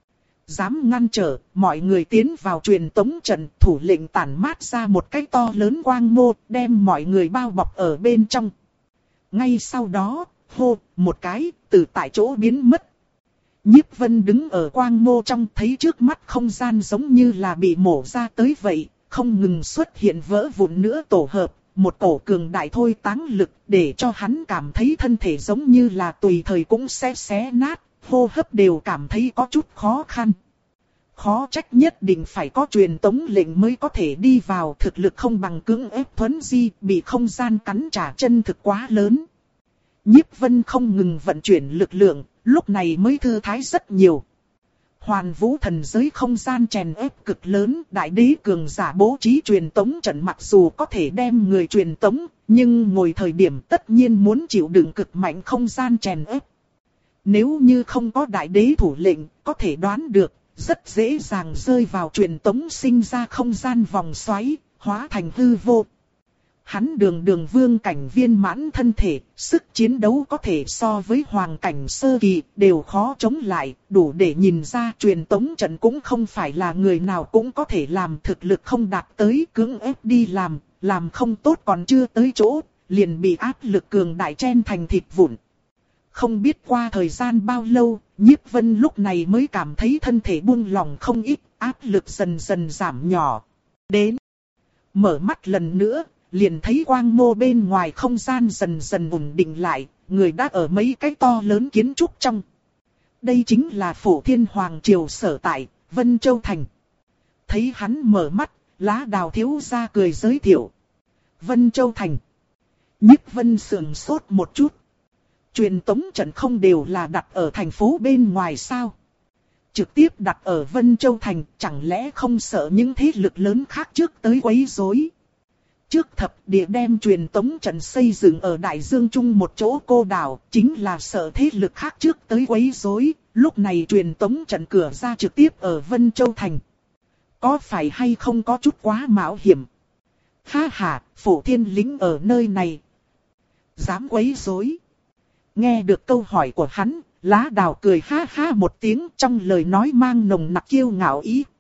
dám ngăn trở, mọi người tiến vào truyền tống trận, thủ lệnh tản mát ra một cái to lớn quang mô, đem mọi người bao bọc ở bên trong. Ngay sau đó, hô, một cái, từ tại chỗ biến mất. Nhiếp Vân đứng ở quang mô trong, thấy trước mắt không gian giống như là bị mổ ra tới vậy, không ngừng xuất hiện vỡ vụn nữa tổ hợp, một cổ cường đại thôi táng lực, để cho hắn cảm thấy thân thể giống như là tùy thời cũng sẽ xé nát, hô hấp đều cảm thấy có chút khó khăn. Khó trách nhất định phải có truyền tống lệnh mới có thể đi vào, thực lực không bằng cưỡng ép thuấn di, bị không gian cắn trả chân thực quá lớn. Nhiếp Vân không ngừng vận chuyển lực lượng, lúc này mới thư thái rất nhiều. Hoàn Vũ thần giới không gian chèn ép cực lớn, đại đế cường giả bố trí truyền tống trận mặc dù có thể đem người truyền tống, nhưng ngồi thời điểm tất nhiên muốn chịu đựng cực mạnh không gian chèn ép. Nếu như không có đại đế thủ lệnh, có thể đoán được, rất dễ dàng rơi vào truyền tống sinh ra không gian vòng xoáy, hóa thành hư vô. Hắn đường đường vương cảnh viên mãn thân thể, sức chiến đấu có thể so với hoàng cảnh sơ kỳ, đều khó chống lại, đủ để nhìn ra truyền tống trận cũng không phải là người nào cũng có thể làm, thực lực không đạt tới cưỡng ép đi làm, làm không tốt còn chưa tới chỗ, liền bị áp lực cường đại chen thành thịt vụn. Không biết qua thời gian bao lâu, Nhiếp Vân lúc này mới cảm thấy thân thể buông lỏng không ít, áp lực dần dần giảm nhỏ. Đến, mở mắt lần nữa, liền thấy quang mô bên ngoài không gian dần dần ổn định lại, người đã ở mấy cái to lớn kiến trúc trong. Đây chính là Phổ Thiên Hoàng Triều sở tại, Vân Châu Thành. Thấy hắn mở mắt, Lá Đào thiếu gia cười giới thiệu. Vân Châu Thành. Nhiếp Vân sườn sốt một chút. Truyền tống trận không đều là đặt ở thành phố bên ngoài sao? Trực tiếp đặt ở Vân Châu Thành, chẳng lẽ không sợ những thế lực lớn khác trước tới quấy rối? Trước thập địa đem truyền tống trận xây dựng ở Đại Dương Trung một chỗ cô đảo, chính là sợ thế lực khác trước tới quấy rối. Lúc này truyền tống trận cửa ra trực tiếp ở Vân Châu Thành. Có phải hay không có chút quá mạo hiểm? Ha ha, Phổ Thiên lính ở nơi này. Dám quấy rối? Nghe được câu hỏi của hắn, Lá Đào cười ha ha một tiếng, trong lời nói mang nồng nặc kiêu ngạo ý.